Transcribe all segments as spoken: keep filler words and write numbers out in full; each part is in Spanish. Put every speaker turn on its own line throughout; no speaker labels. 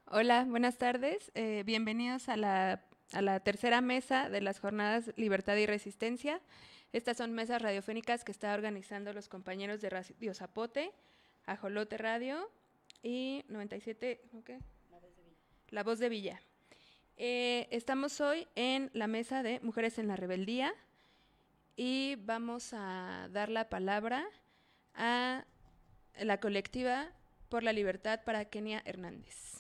Hola, buenas tardes. Eh, bienvenidos a la, a la tercera mesa de las jornadas Libertad y Resistencia. Estas son mesas radiofónicas que está organizando los compañeros de Radio Zapote, Ajolote Radio y noventa y siete, ¿qué? La Voz de Villa. Eh, estamos hoy en la mesa de Mujeres en la Rebeldía y vamos a dar la palabra a la colectiva por la libertad para Kenia Hernández.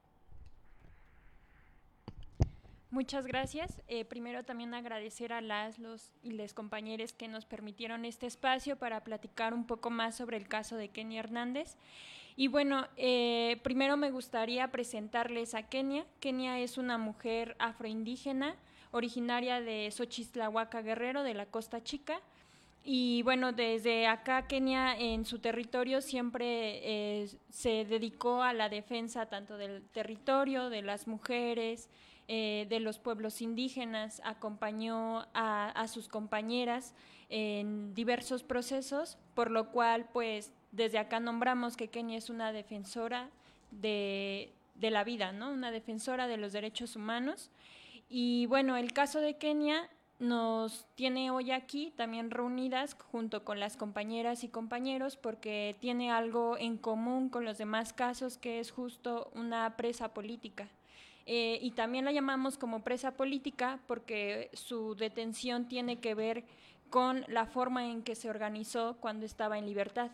Muchas gracias. Eh, primero también agradecer a las, los y les compañeros que nos permitieron este espacio para platicar un poco más sobre el caso de Kenia Hernández. Y bueno, eh, primero me gustaría presentarles a Kenia. Kenia es una mujer afroindígena, originaria de Xochitlahuaca Guerrero, de la Costa Chica. Y bueno, desde acá Kenia en su territorio siempre eh, se dedicó a la defensa tanto del territorio, de las mujeres, eh, de los pueblos indígenas, acompañó a, a sus compañeras en diversos procesos, por lo cual pues desde acá nombramos que Kenia es una defensora de, de la vida, ¿no? Una defensora de los derechos humanos. Y bueno, el caso de Kenia nos tiene hoy aquí también reunidas junto con las compañeras y compañeros porque tiene algo en común con los demás casos, que es justo una presa política. Eh, y también la llamamos como presa política porque su detención tiene que ver con la forma en que se organizó cuando estaba en libertad.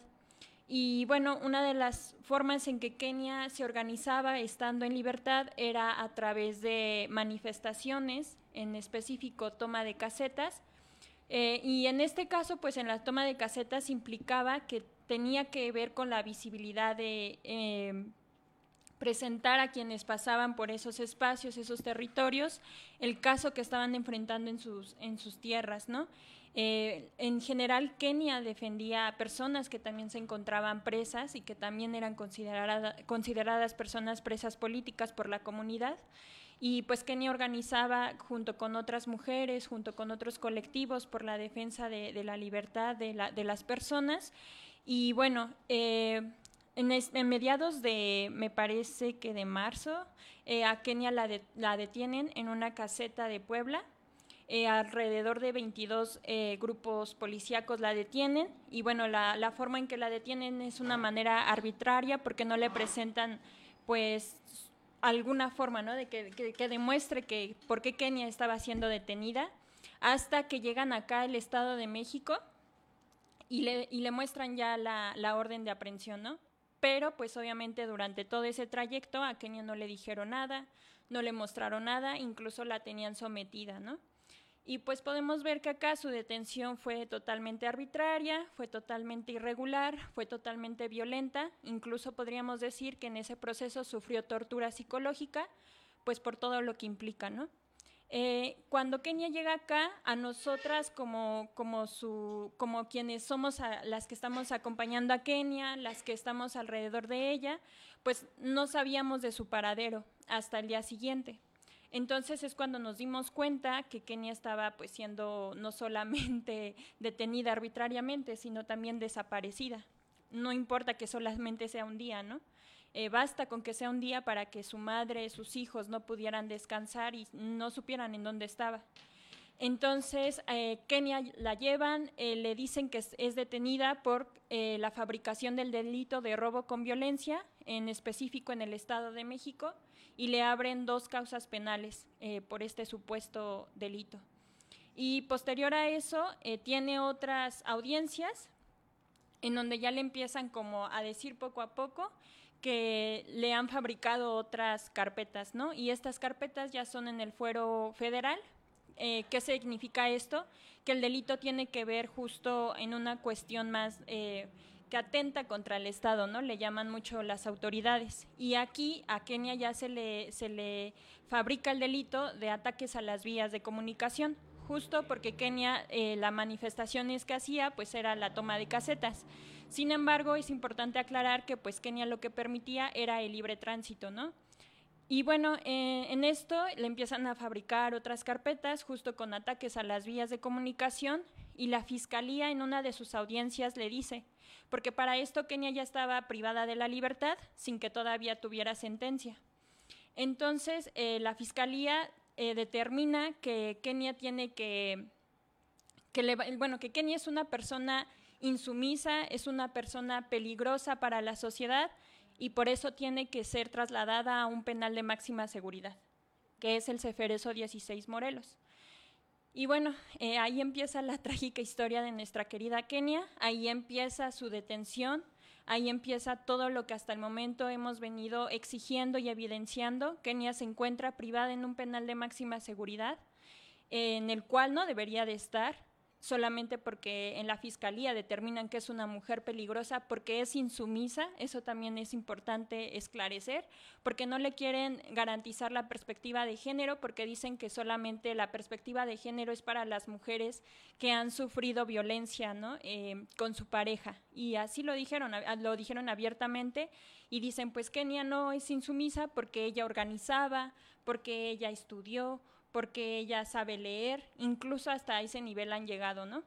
Y bueno, una de las formas en que Kenia se organizaba estando en libertad era a través de manifestaciones, en específico toma de casetas, eh, y en este caso, pues en la toma de casetas implicaba que tenía que ver con la visibilidad de eh, presentar a quienes pasaban por esos espacios, esos territorios, el caso que estaban enfrentando en sus, en sus tierras, ¿no? Eh, en general, Kenia defendía a personas que también se encontraban presas y que también eran considerada, consideradas personas presas políticas por la comunidad. Y pues Kenia organizaba junto con otras mujeres, junto con otros colectivos por la defensa de, de la libertad de, la, de las personas. Y bueno, eh, en, es, en mediados de, me parece que de marzo, eh, a Kenia la, de, la detienen en una caseta de Puebla. Eh, alrededor de veintidós eh, grupos policíacos la detienen y bueno, la, la forma en que la detienen es una manera arbitraria porque no le presentan pues alguna forma, ¿no? de que, que, que demuestre que por qué Kenia estaba siendo detenida, hasta que llegan acá al Estado de México y le, y le muestran ya la, la orden de aprehensión, ¿no? Pero pues obviamente durante todo ese trayecto a Kenia no le dijeron nada, no le mostraron nada, incluso la tenían sometida, ¿no? Y pues podemos ver que acá su detención fue totalmente arbitraria, fue totalmente irregular, fue totalmente violenta, incluso podríamos decir que en ese proceso sufrió tortura psicológica, pues por todo lo que implica, ¿no? Eh, cuando Kenia llega acá, a nosotras como, como, su, como quienes somos a, las que estamos acompañando a Kenia, las que estamos alrededor de ella, pues no sabíamos de su paradero hasta el día siguiente. Entonces es cuando nos dimos cuenta que Kenia estaba pues siendo no solamente detenida arbitrariamente, sino también desaparecida. No importa que solamente sea un día, ¿no? Eh, basta con que sea un día para que su madre, sus hijos no pudieran descansar y no supieran en dónde estaba. Entonces, eh, Kenia la llevan, eh, le dicen que es, es detenida por eh, la fabricación del delito de robo con violencia, en específico en el Estado de México, y le abren dos causas penales eh, por este supuesto delito. Y posterior a eso, eh, tiene otras audiencias en donde ya le empiezan como a decir poco a poco que le han fabricado otras carpetas, ¿no? Y estas carpetas ya son en el fuero federal. Eh, ¿Qué significa esto? Que el delito tiene que ver justo en una cuestión más eh, que atenta contra el Estado, ¿no? Le llaman mucho las autoridades. Y aquí a Kenia ya se le, se le fabrica el delito de ataques a las vías de comunicación, justo porque Kenia, eh, la manifestaciones que hacía, pues era la toma de casetas. Sin embargo, es importante aclarar que pues Kenia lo que permitía era el libre tránsito, ¿no? Y bueno, eh, en esto le empiezan a fabricar otras carpetas justo con ataques a las vías de comunicación y la fiscalía en una de sus audiencias le dice, porque para esto Kenia ya estaba privada de la libertad sin que todavía tuviera sentencia. Entonces, eh, la Fiscalía eh, determina que Kenia tiene que, que le, bueno, que Kenia es una persona insumisa, es una persona peligrosa para la sociedad y por eso tiene que ser trasladada a un penal de máxima seguridad, que es el Ceferezo dieciséis Morelos. Y bueno, eh, ahí empieza la trágica historia de nuestra querida Kenia, ahí empieza su detención, ahí empieza todo lo que hasta el momento hemos venido exigiendo y evidenciando. Kenia se encuentra privada en un penal de máxima seguridad, eh, en el cual no debería de estar, solamente porque en la Fiscalía determinan que es una mujer peligrosa porque es insumisa, eso también es importante esclarecer, porque no le quieren garantizar la perspectiva de género, porque dicen que solamente la perspectiva de género es para las mujeres que han sufrido violencia, ¿no? eh, con su pareja, y así lo dijeron, lo dijeron abiertamente, y dicen pues Kenia no es insumisa porque ella organizaba, porque ella estudió, porque ella sabe leer, incluso hasta ese nivel han llegado, ¿no?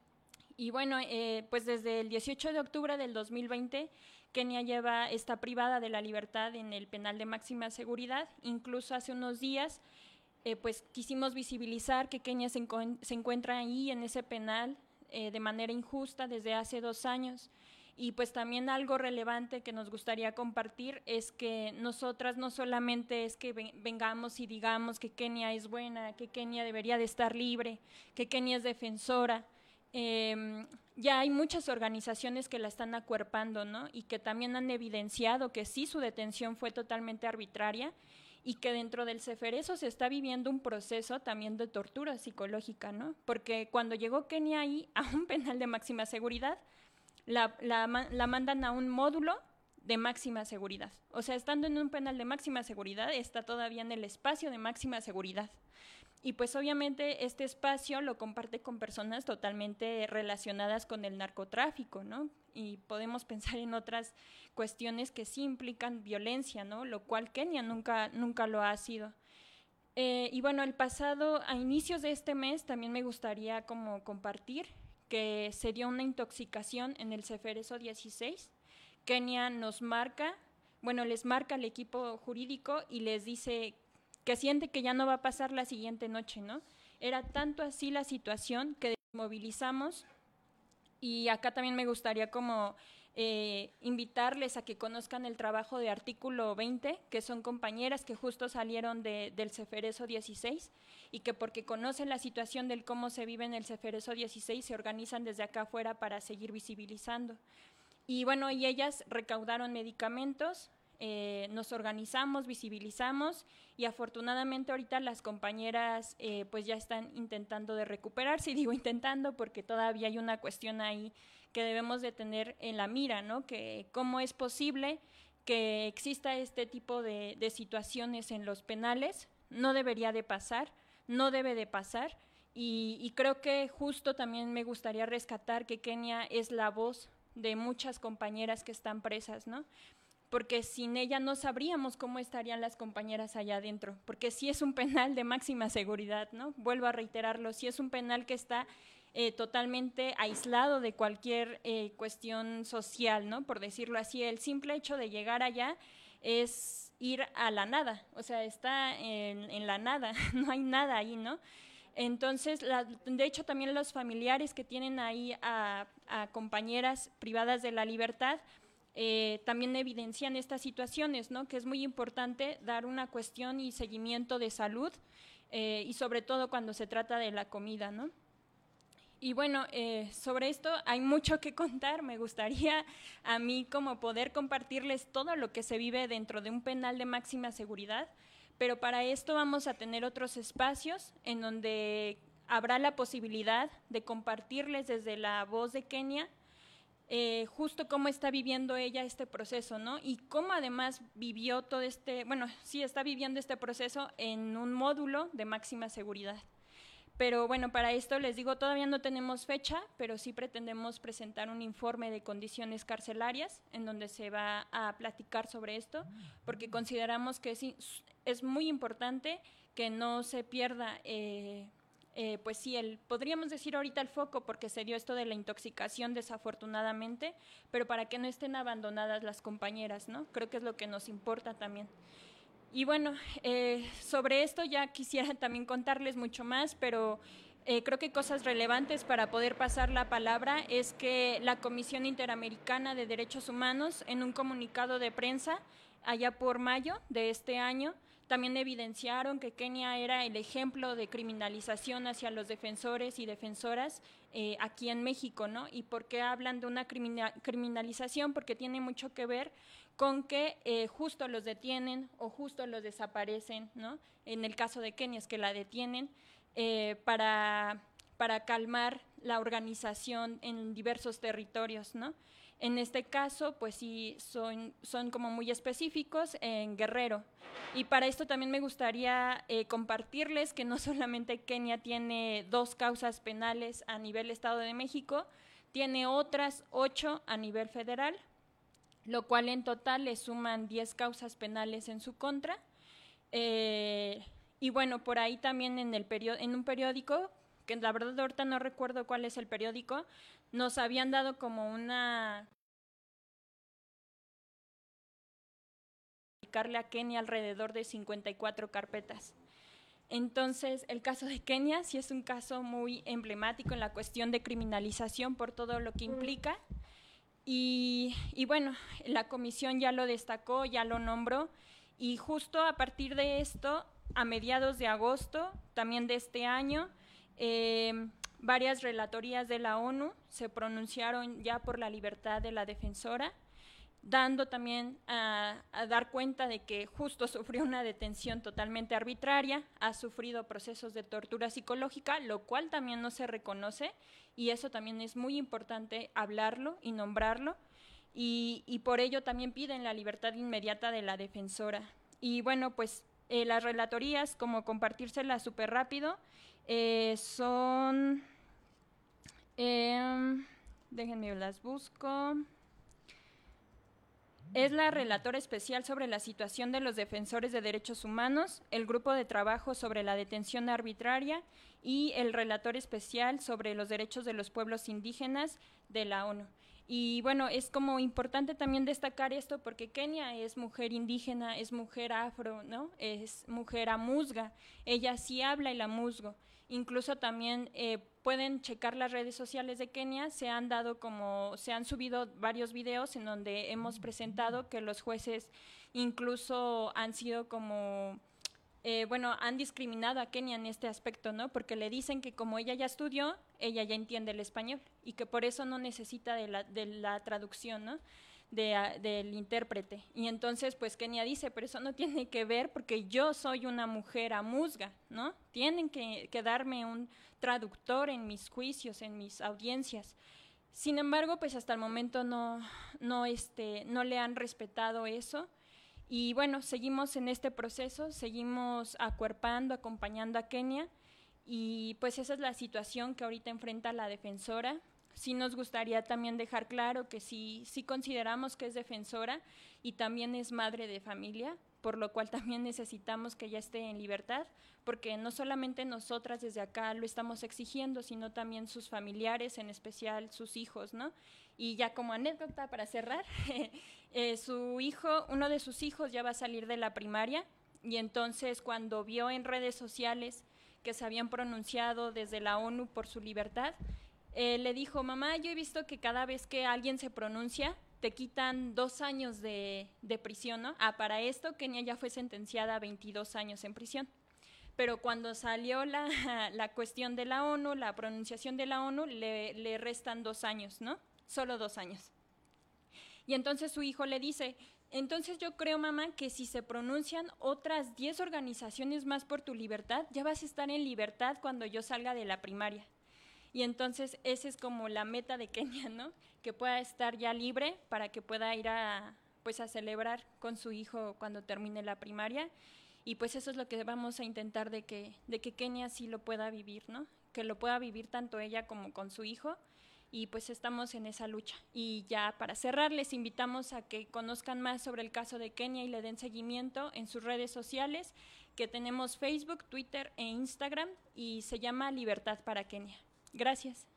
Y bueno, eh, pues desde el dieciocho de octubre del dos mil veinte, Kenia lleva, está privada de la libertad en el penal de máxima seguridad. Incluso hace unos días, eh, pues quisimos visibilizar que Kenia se, encu se encuentra ahí en ese penal eh, de manera injusta desde hace dos años. Y pues también algo relevante que nos gustaría compartir es que nosotras no solamente es que vengamos y digamos que Kenia es buena, que Kenia debería de estar libre, que Kenia es defensora, eh, ya hay muchas organizaciones que la están acuerpando, ¿no? Y que también han evidenciado que sí, su detención fue totalmente arbitraria y que dentro del Ceferezo se está viviendo un proceso también de tortura psicológica, ¿no? Porque cuando llegó Kenia ahí a un penal de máxima seguridad, La, la, la mandan a un módulo de máxima seguridad. O sea, estando en un penal de máxima seguridad, está todavía en el espacio de máxima seguridad. Y pues obviamente este espacio lo comparte con personas totalmente relacionadas con el narcotráfico, ¿no? Y podemos pensar en otras cuestiones que sí implican violencia, ¿no? Lo cual Kenia nunca, nunca lo ha sido. Eh, y bueno, el pasado, a inicios de este mes, también me gustaría como compartir que se dio una intoxicación en el Ceferezo dieciséis. Kenia nos marca, bueno, les marca al equipo jurídico y les dice que siente que ya no va a pasar la siguiente noche, ¿no? Era tanto así la situación que movilizamos, y acá también me gustaría como eh, invitarles a que conozcan el trabajo de Artículo veinte, que son compañeras que justo salieron de, del Ceferezo dieciséis y que porque conocen la situación del cómo se vive en el Ceferezo dieciséis se organizan desde acá afuera para seguir visibilizando. Y bueno, y ellas recaudaron medicamentos, eh, nos organizamos, visibilizamos y afortunadamente ahorita las compañeras eh, pues ya están intentando de recuperarse, y digo intentando porque todavía hay una cuestión ahí que debemos de tener en la mira, ¿no? Que cómo es posible que exista este tipo de, de situaciones en los penales, no debería de pasar, no debe de pasar, y, y creo que justo también me gustaría rescatar que Kenia es la voz de muchas compañeras que están presas, ¿no? Porque sin ella no sabríamos cómo estarían las compañeras allá adentro, porque sí es un penal de máxima seguridad, ¿no? Vuelvo a reiterarlo, sí es un penal que está eh, totalmente aislado de cualquier eh, cuestión social, ¿no? Por decirlo así, el simple hecho de llegar allá es ir a la nada, o sea, está en, en la nada, no hay nada ahí, ¿no? Entonces, la, de hecho, también los familiares que tienen ahí a, a compañeras privadas de la libertad, Eh, también evidencian estas situaciones, ¿no? Que es muy importante dar una cuestión y seguimiento de salud eh, y sobre todo cuando se trata de la comida, ¿no? Y bueno, eh, sobre esto hay mucho que contar. Me gustaría a mí como poder compartirles todo lo que se vive dentro de un penal de máxima seguridad, pero para esto vamos a tener otros espacios en donde habrá la posibilidad de compartirles desde la voz de Kenia Eh, justo cómo está viviendo ella este proceso, ¿no? Y cómo además vivió todo este, bueno, sí está viviendo este proceso en un módulo de máxima seguridad. Pero bueno, para esto les digo, todavía no tenemos fecha, pero sí pretendemos presentar un informe de condiciones carcelarias en donde se va a platicar sobre esto, porque consideramos que es, es muy importante que no se pierda eh, Eh, pues sí, el, podríamos decir ahorita el foco, porque se dio esto de la intoxicación desafortunadamente, pero para que no estén abandonadas las compañeras, ¿no? Creo que es lo que nos importa también. Y bueno, eh, sobre esto ya quisiera también contarles mucho más, pero eh, creo que cosas relevantes para poder pasar la palabra es que la Comisión Interamericana de Derechos Humanos, en un comunicado de prensa, allá por mayo de este año, también evidenciaron que Kenia era el ejemplo de criminalización hacia los defensores y defensoras eh, aquí en México, ¿no? ¿Y por qué hablan de una criminal, criminalización? Porque tiene mucho que ver con que eh, justo los detienen o justo los desaparecen, ¿no? En el caso de Kenia es que la detienen eh, para, para calmar la organización en diversos territorios, ¿no? En este caso, pues sí, son, son como muy específicos en Guerrero. Y para esto también me gustaría eh, compartirles que no solamente Kenia tiene dos causas penales a nivel Estado de México, tiene otras ocho a nivel federal, lo cual en total le suman diez causas penales en su contra. Eh, y bueno, por ahí también en, el period- en un periódico, que la verdad ahorita no recuerdo cuál es el periódico, nos habían dado como una... dedicarle a Kenia alrededor de cincuenta y cuatro carpetas. Entonces, el caso de Kenia sí es un caso muy emblemático en la cuestión de criminalización por todo lo que implica. Y, y bueno, la comisión ya lo destacó, ya lo nombró, y justo a partir de esto, a mediados de agosto, también de este año, eh, varias relatorías de la ONU se pronunciaron ya por la libertad de la defensora, dando también a, a dar cuenta de que justo sufrió una detención totalmente arbitraria, ha sufrido procesos de tortura psicológica, lo cual también no se reconoce, y eso también es muy importante hablarlo y nombrarlo, y, y por ello también piden la libertad inmediata de la defensora. Y bueno, pues eh, las relatorías, como compartírselas súper rápido, eh, son, eh, déjenme las busco. Es la relatora especial sobre la situación de los defensores de derechos humanos, el grupo de trabajo sobre la detención arbitraria y el relator especial sobre los derechos de los pueblos indígenas de la ONU. Y bueno, es como importante también destacar esto porque Kenia es mujer indígena, es mujer afro, ¿no? Es mujer amuzga, ella sí habla el amuzgo. Incluso también eh, pueden checar las redes sociales de Kenia, se han dado como, se han subido varios videos en donde hemos presentado que los jueces incluso han sido como, eh, bueno, han discriminado a Kenia en este aspecto, ¿no? Porque le dicen que como ella ya estudió, ella ya entiende el español y que por eso no necesita de la, de la traducción, ¿no? De, a, del intérprete. Y entonces, pues Kenia dice, pero eso no tiene que ver porque yo soy una mujer amuzga, ¿no? Tienen que, que darme un traductor en mis juicios, en mis audiencias. Sin embargo, pues hasta el momento no, no, este, no le han respetado eso. Y bueno, seguimos en este proceso, seguimos acuerpando, acompañando a Kenia. Y pues esa es la situación que ahorita enfrenta la defensora. Sí nos gustaría también dejar claro que sí, sí consideramos que es defensora y también es madre de familia, por lo cual también necesitamos que ella esté en libertad, porque no solamente nosotras desde acá lo estamos exigiendo, sino también sus familiares, en especial sus hijos, ¿no? Y ya como anécdota para cerrar, eh, su hijo, uno de sus hijos ya va a salir de la primaria y entonces cuando vio en redes sociales que se habían pronunciado desde la ONU por su libertad, Eh, le dijo, mamá, yo he visto que cada vez que alguien se pronuncia, te quitan dos años de, de prisión, ¿no? Ah, para esto Kenia ya fue sentenciada a veintidós años en prisión. Pero cuando salió la, la cuestión de la ONU, la pronunciación de la ONU, le, le restan dos años, ¿no? Solo dos años. Y entonces su hijo le dice, entonces yo creo, mamá, que si se pronuncian otras diez organizaciones más por tu libertad, ya vas a estar en libertad cuando yo salga de la primaria. Y entonces esa es como la meta de Kenia, ¿no? Que pueda estar ya libre para que pueda ir a, pues a celebrar con su hijo cuando termine la primaria. Y pues eso es lo que vamos a intentar de que, de que Kenia sí lo pueda vivir, ¿no? Que lo pueda vivir tanto ella como con su hijo. Y pues estamos en esa lucha. Y ya para cerrar, les invitamos a que conozcan más sobre el caso de Kenia y le den seguimiento en sus redes sociales, que tenemos Facebook, Twitter e Instagram, y se llama Libertad para Kenia. Gracias.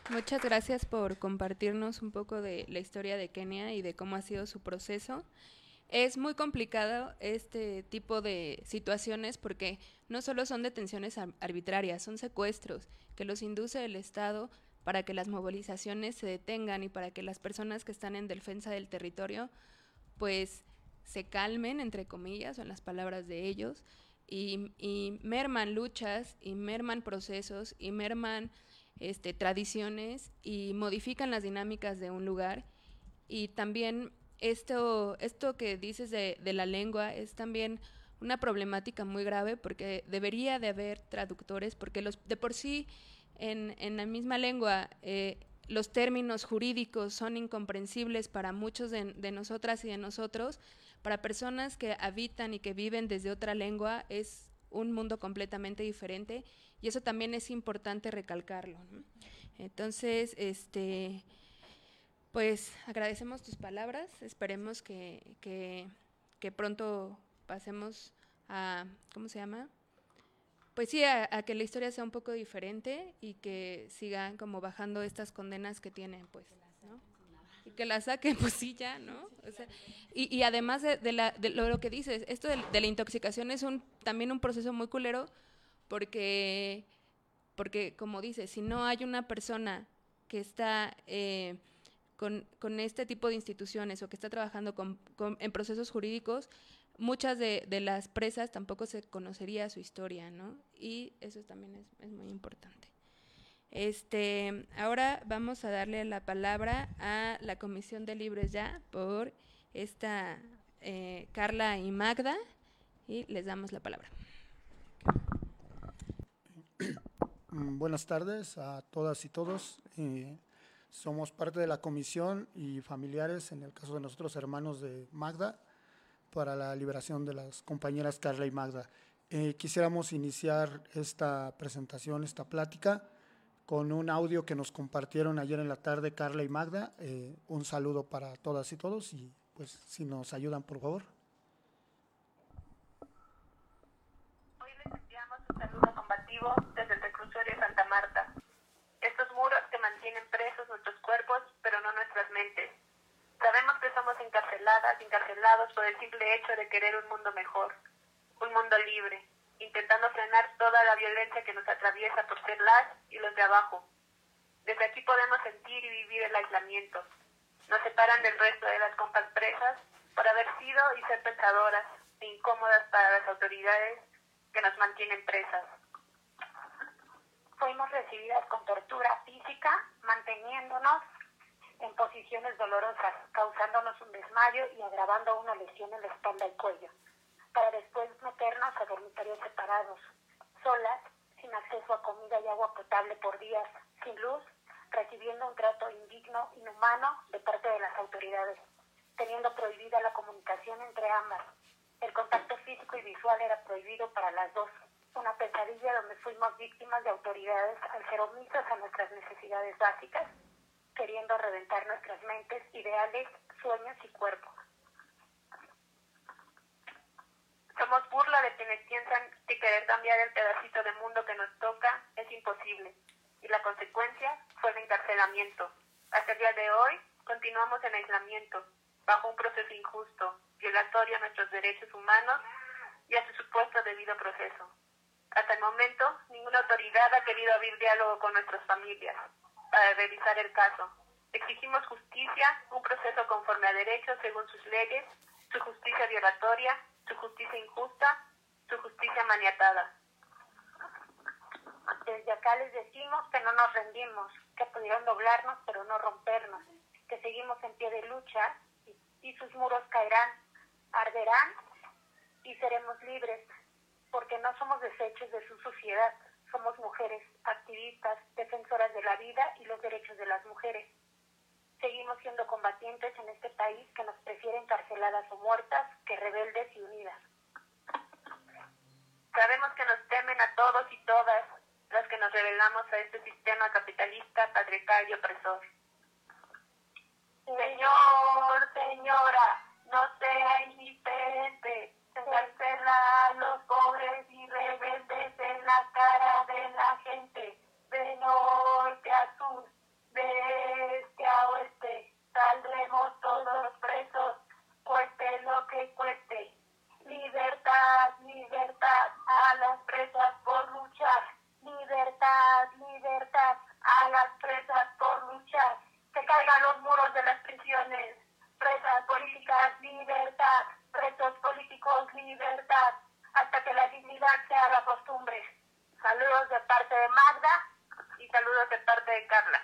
Muchas gracias por compartirnos un poco de la historia de Kenia y de cómo ha sido su proceso. Es muy complicado este tipo de situaciones porque no solo son detenciones arbitrarias, son secuestros que los induce el Estado para que las movilizaciones se detengan y para que las personas que están en defensa del territorio pues se calmen, entre comillas, o en las palabras de ellos, y, y merman luchas, y merman procesos, y merman este, tradiciones, y modifican las dinámicas de un lugar. Y también esto, esto que dices de, de la lengua es también una problemática muy grave porque debería de haber traductores, porque los, de por sí en, en la misma lengua eh, los términos jurídicos son incomprensibles para muchos de, de nosotras y de nosotros. Para personas que habitan y que viven desde otra lengua es un mundo completamente diferente y eso también es importante recalcarlo, ¿no? Entonces, este, pues agradecemos tus palabras, esperemos que, que, que pronto pasemos a, ¿cómo se llama? Pues sí, a, a que la historia sea un poco diferente y que sigan como bajando estas condenas que tienen, pues, ¿no? Y que la saquen, pues sí, ya, ¿no? O sea, y, y además de, de, la, de lo, lo que dices, esto de, de la intoxicación es un también un proceso muy culero porque, porque como dices, si no hay una persona que está eh, con, con este tipo de instituciones o que está trabajando con, con, en procesos jurídicos, muchas de, de las presas tampoco se conocería su historia, ¿no? Y eso también es, es muy importante. Este, ahora vamos a darle la palabra a la Comisión de Libres Ya por esta eh, Carla y Magda y les damos la palabra.
Buenas tardes a todas y todos. Eh, somos parte de la comisión y familiares, en el caso de nosotros hermanos de Magda, para la liberación de las compañeras Carla y Magda. Eh, quisiéramos iniciar esta presentación, esta plática, con un audio que nos compartieron ayer en la tarde Carla y Magda. Eh, un saludo para todas y todos y pues si nos ayudan, por favor.
Hoy les enviamos un saludo combativo desde el reclusorio Santa Marta. Estos muros que mantienen presos nuestros cuerpos, pero no nuestras mentes. Sabemos que somos encarceladas, encarcelados por el simple hecho de querer un mundo mejor, un mundo libre, intentando frenar toda la violencia que nos atraviesa por ser las y los de abajo. Desde aquí podemos sentir y vivir el aislamiento. Nos separan del resto de las compas presas por haber sido y ser pensadoras e incómodas para las autoridades que nos mantienen presas.
Fuimos recibidas con tortura física, manteniéndonos en posiciones dolorosas, causándonos un desmayo y agravando una lesión en la espalda y cuello, para después meternos a dormitorios separados, solas, sin acceso a comida y agua potable por días, sin luz, recibiendo un trato indigno, inhumano de parte de las autoridades, teniendo prohibida la comunicación entre ambas. El contacto físico y visual era prohibido para las dos, una pesadilla donde fuimos víctimas de autoridades al ser omisas a nuestras necesidades básicas, queriendo reventar nuestras mentes, ideales, sueños y cuerpos.
Somos burla de quienes piensan que querer cambiar el pedacito de mundo que nos toca es imposible, y la consecuencia fue el encarcelamiento. Hasta el día de hoy continuamos en aislamiento, bajo un proceso injusto, violatorio a nuestros derechos humanos y a su supuesto debido proceso. Hasta el momento, ninguna autoridad ha querido abrir diálogo con nuestras familias para revisar el caso. Exigimos justicia, un proceso conforme a derechos según sus leyes, su justicia violatoria, su justicia injusta, su justicia maniatada.
Desde acá les decimos que no nos rendimos, que pudieron doblarnos pero no rompernos, que seguimos en pie de lucha y, y sus muros caerán, arderán y seremos libres, porque no somos desechos de su sociedad, somos mujeres, activistas, defensoras de la vida y los derechos de las mujeres. Seguimos siendo combatientes en este país que nos prefiere encarceladas o muertas que rebeldes y unidas.
Sabemos que nos temen a todos y todas las que nos rebelamos a este sistema capitalista, patriarcal y opresor.
Señor, señora, no sea indiferente, encarcela a los pobres y rebeldes en la cara de la gente, de norte a sur,
Saludos de parte de Carla.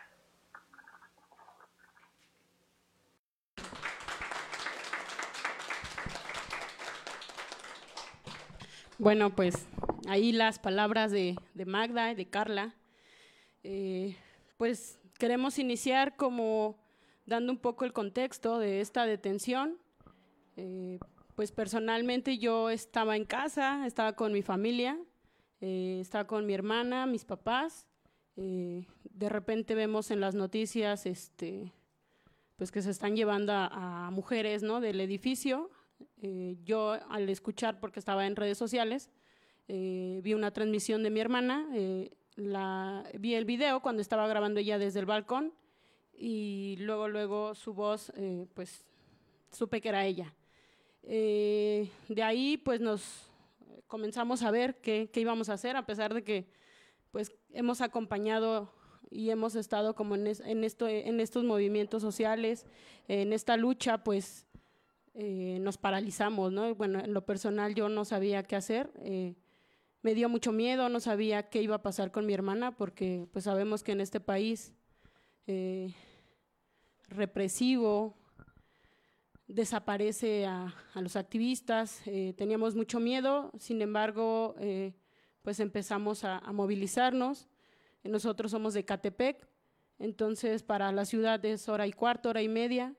Bueno, pues ahí las palabras de, de Magda y de Carla. Eh, pues queremos iniciar como dando un poco el contexto de esta detención. Eh, pues personalmente yo estaba en casa, estaba con mi familia, eh, estaba con mi hermana, mis papás. Eh, de repente vemos en las noticias este, pues que se están llevando a, a mujeres, ¿no?, del edificio. Eh, yo al escuchar, porque estaba en redes sociales, eh, vi una transmisión de mi hermana, eh, la, vi el video cuando estaba grabando ella desde el balcón y luego, luego su voz, eh, pues supe que era ella. Eh, de ahí pues nos comenzamos a ver qué, qué íbamos a hacer, a pesar de que pues hemos acompañado y hemos estado como en, es, en, esto, en estos movimientos sociales, en esta lucha, pues eh, nos paralizamos, ¿no? Bueno, en lo personal yo no sabía qué hacer, eh, me dio mucho miedo, no sabía qué iba a pasar con mi hermana, porque pues sabemos que en este país eh, represivo desaparece a, a los activistas, eh, teníamos mucho miedo, sin embargo, eh, pues empezamos a, a movilizarnos. Nosotros somos de Ecatepec, entonces para la ciudad es hora y cuarto, hora y media,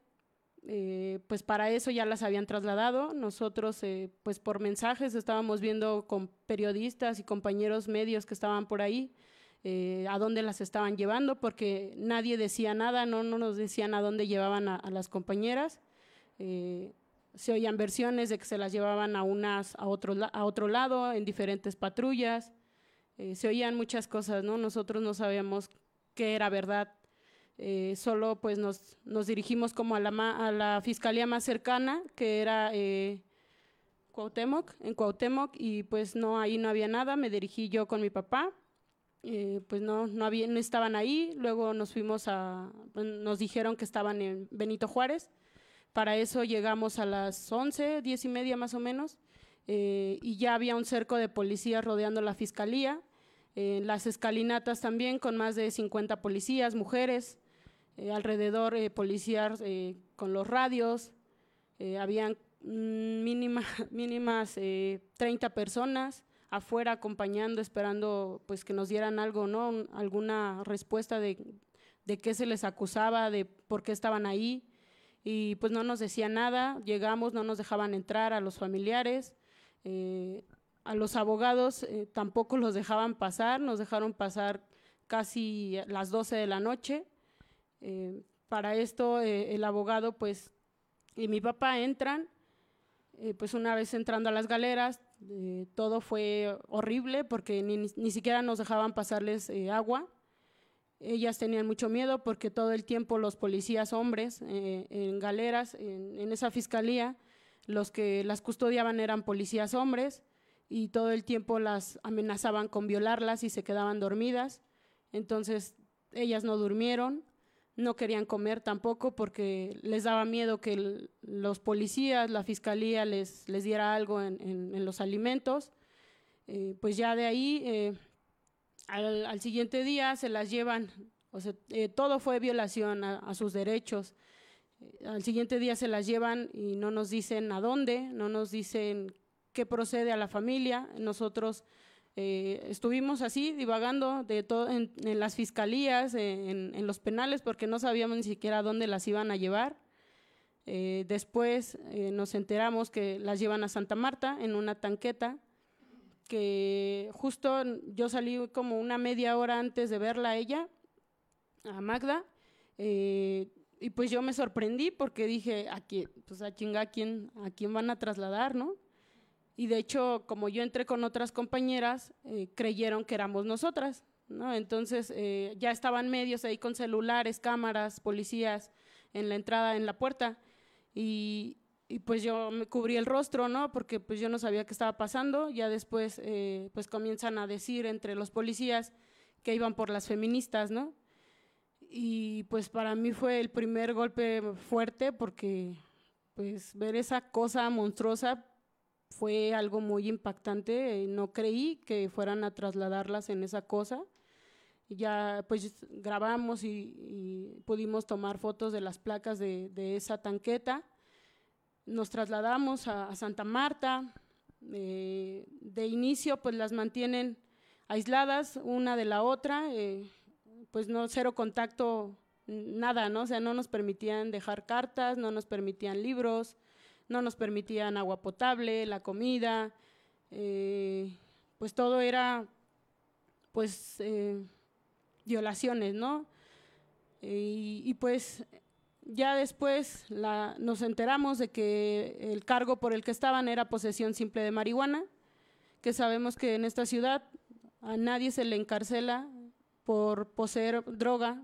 eh, pues para eso ya las habían trasladado. Nosotros eh, pues por mensajes estábamos viendo con periodistas y compañeros medios que estaban por ahí, eh, a dónde las estaban llevando, porque nadie decía nada, no, no nos decían a dónde llevaban a, a las compañeras. Eh, se oían versiones de que se las llevaban a unas a otro, a otro lado, en diferentes patrullas, eh, se oían muchas cosas, ¿no? Nosotros no sabíamos qué era verdad, eh, solo pues nos, nos dirigimos como a la, a la fiscalía más cercana, que era eh, Cuauhtémoc, en Cuauhtémoc, y pues no, ahí no había nada. Me dirigí yo con mi papá, eh, pues no, no, había, no estaban ahí. Luego nos fuimos a, nos dijeron que estaban en Benito Juárez. Para eso llegamos a las once, diez y media más o menos, eh, y ya había un cerco de policías rodeando la fiscalía, eh, las escalinatas también con más de cincuenta policías, mujeres, eh, alrededor eh, policías eh, con los radios, eh, habían mínima, mínimas eh, treinta personas afuera acompañando, esperando pues que nos dieran algo, ¿no?, alguna respuesta de, de qué se les acusaba, de por qué estaban ahí. Y pues no nos decían nada, llegamos, no nos dejaban entrar a los familiares, eh, a los abogados eh, tampoco los dejaban pasar, nos dejaron pasar casi las doce de la noche. Eh, para esto eh, el abogado pues y mi papá entran, eh, pues una vez entrando a las galeras, eh, todo fue horrible porque ni, ni siquiera nos dejaban pasarles eh, agua. Ellas tenían mucho miedo porque todo el tiempo los policías hombres eh, en galeras, en, en esa fiscalía, los que las custodiaban eran policías hombres y todo el tiempo las amenazaban con violarlas y se quedaban dormidas. Entonces ellas no durmieron, no querían comer tampoco porque les daba miedo que el, los policías, la fiscalía les, les diera algo en, en, en los alimentos. Eh, pues ya de ahí… Eh, Al, al siguiente día se las llevan, o sea, eh, todo fue violación a, a sus derechos. Eh, al siguiente día se las llevan y no nos dicen a dónde, no nos dicen qué procede a la familia. Nosotros eh, estuvimos así divagando de todo en, en las fiscalías, en, en los penales, porque no sabíamos ni siquiera a dónde las iban a llevar. Eh, después eh, nos enteramos que las llevan a Santa Marta en una tanqueta, que justo yo salí como una media hora antes de verla a ella, a Magda, eh, y pues yo me sorprendí porque dije, aquí, pues a chinga, ¿a quién, a quién van a trasladar, no? Y de hecho, como yo entré con otras compañeras, eh, creyeron que éramos nosotras, ¿no? Entonces eh, ya estaban medios ahí con celulares, cámaras, policías en la entrada, en la puerta, y Y pues yo me cubrí el rostro, ¿no?, porque pues yo no sabía qué estaba pasando. Ya después eh, pues comienzan a decir entre los policías que iban por las feministas, ¿no? Y pues para mí fue el primer golpe fuerte porque pues ver esa cosa monstruosa fue algo muy impactante. No creí que fueran a trasladarlas en esa cosa. ya pues grabamos y, y pudimos tomar fotos de las placas de, de esa tanqueta. Nos trasladamos a, a Santa Marta, eh, de inicio pues las mantienen aisladas una de la otra, eh, pues no, cero contacto, nada, ¿no? O sea, no nos permitían dejar cartas, no nos permitían libros, no nos permitían agua potable, la comida, eh, pues todo era pues eh, violaciones, ¿no? Y, y pues ya después la, nos enteramos de que el cargo por el que estaban era posesión simple de marihuana, que sabemos que en esta ciudad a nadie se le encarcela por poseer droga.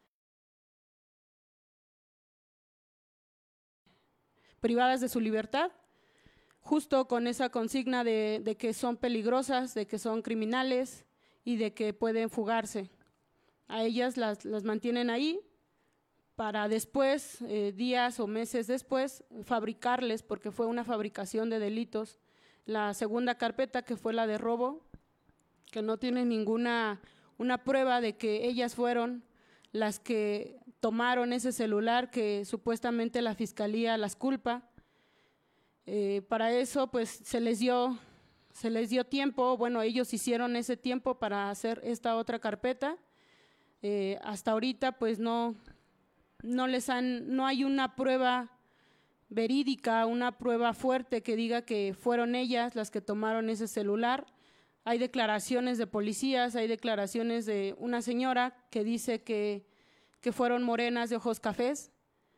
Privadas de su libertad, justo con esa consigna de, de que son peligrosas, de que son criminales y de que pueden fugarse. A ellas las, las mantienen ahí para después, eh, días o meses después, fabricarles, porque fue una fabricación de delitos, la segunda carpeta, que fue la de robo, que no tiene ninguna una prueba de que ellas fueron las que tomaron ese celular que supuestamente la fiscalía las culpa. Eh, para eso pues se les dio se les dio tiempo, bueno, ellos hicieron ese tiempo para hacer esta otra carpeta. Eh, hasta ahorita pues no no les han no hay una prueba verídica, una prueba fuerte que diga que fueron ellas las que tomaron ese celular. Hay declaraciones de policías, hay declaraciones de una señora que dice que que fueron morenas de ojos cafés,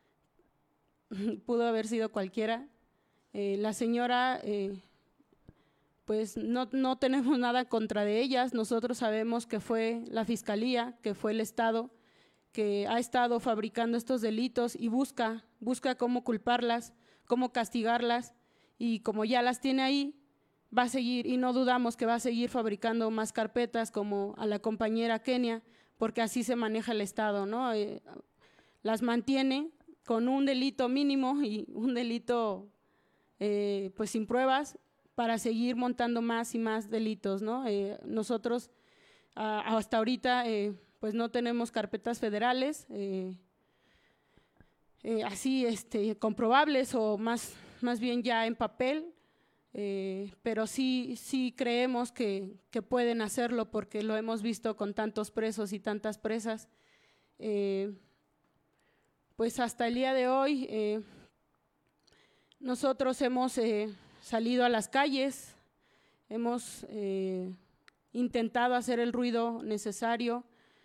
pudo haber sido cualquiera. Eh, la señora, eh, pues no, no tenemos nada contra de ellas, nosotros sabemos que fue la fiscalía, que fue el Estado, que ha estado fabricando estos delitos y busca, busca cómo culparlas, cómo castigarlas, y como ya las tiene ahí, va a seguir, y no dudamos que va a seguir fabricando más carpetas como a la compañera Kenia, porque así se maneja el Estado, ¿no? Eh, las mantiene con un delito mínimo y un delito eh, pues sin pruebas para seguir montando más y más delitos, ¿no? Eh, nosotros a, hasta ahorita eh, pues no tenemos carpetas federales eh, eh, así este, comprobables o más, más bien ya en papel. Eh, pero sí, sí creemos que, que pueden hacerlo porque lo hemos visto con tantos presos y tantas presas. Eh, pues hasta el día de hoy eh, nosotros hemos eh, salido a las calles, hemos eh, intentado hacer el ruido necesario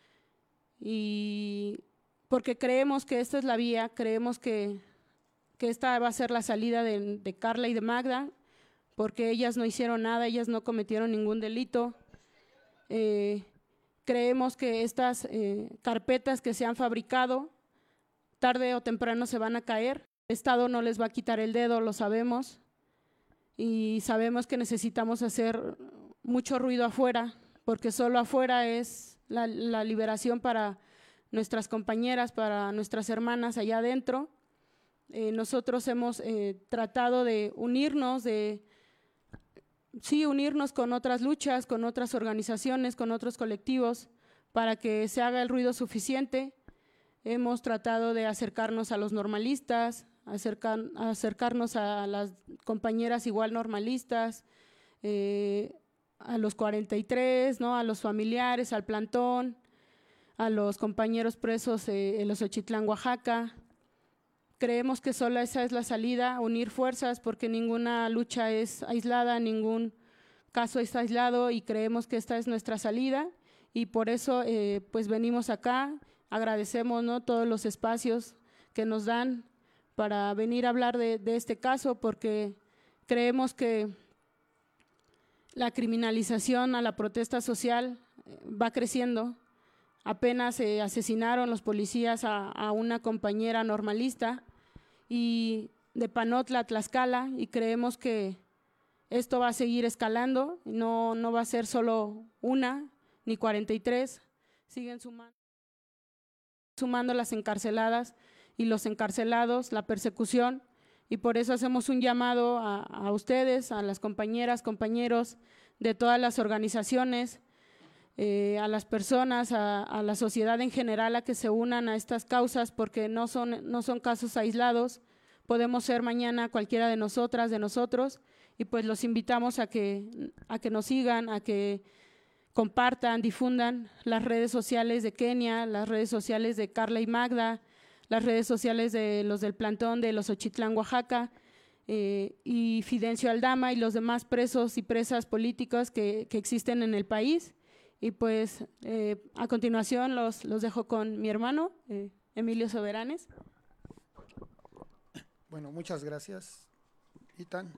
y porque creemos que esta es la vía, creemos que, que esta va a ser la salida de, de Carla y de Magda, porque ellas no hicieron nada, ellas no cometieron ningún delito. Eh, creemos que estas eh, carpetas que se han fabricado, tarde o temprano se van a caer. El Estado no les va a quitar el dedo, lo sabemos, y sabemos que necesitamos hacer mucho ruido afuera, porque solo afuera es la, la liberación para nuestras compañeras, para nuestras hermanas allá adentro. Eh, nosotros hemos eh, tratado de unirnos, de sí, unirnos con otras luchas, con otras organizaciones, con otros colectivos, para que se haga el ruido suficiente. Hemos tratado de acercarnos a los normalistas, acercar, acercarnos a las compañeras igual normalistas, eh, a los cuarenta y tres, ¿no? A los familiares, al plantón, a los compañeros presos eh, en los Xochitlán, Oaxaca. Creemos que solo esa es la salida, unir fuerzas, porque ninguna lucha es aislada, ningún caso es aislado, y creemos que esta es nuestra salida, y por eso eh, pues venimos acá, agradecemos, ¿no?, todos los espacios que nos dan para venir a hablar de, de este caso, porque creemos que la criminalización a la protesta social va creciendo. Apenas eh, asesinaron los policías a, a una compañera normalista y de Panotla a Tlaxcala, y creemos que esto va a seguir escalando, no, no va a ser solo una ni cuarenta y tres, siguen sumando, sumando las encarceladas y los encarcelados, la persecución, y por eso hacemos un llamado a, a ustedes, a las compañeras, compañeros de todas las organizaciones, eh, a las personas, a, a la sociedad en general a que se unan a estas causas, porque no son, no son casos aislados, podemos ser mañana cualquiera de nosotras, de nosotros, y pues los invitamos a que, a que nos sigan, a que compartan, difundan las redes sociales de Kenia, las redes sociales de Carla y Magda, las redes sociales de los del plantón de los Ochitlán, Oaxaca, eh, y Fidencio Aldama y los demás presos y presas políticas que, que existen en el país. Y pues eh, a continuación los, los dejo con mi hermano, eh, Emilio Soberanes.
Bueno, muchas gracias, Itan.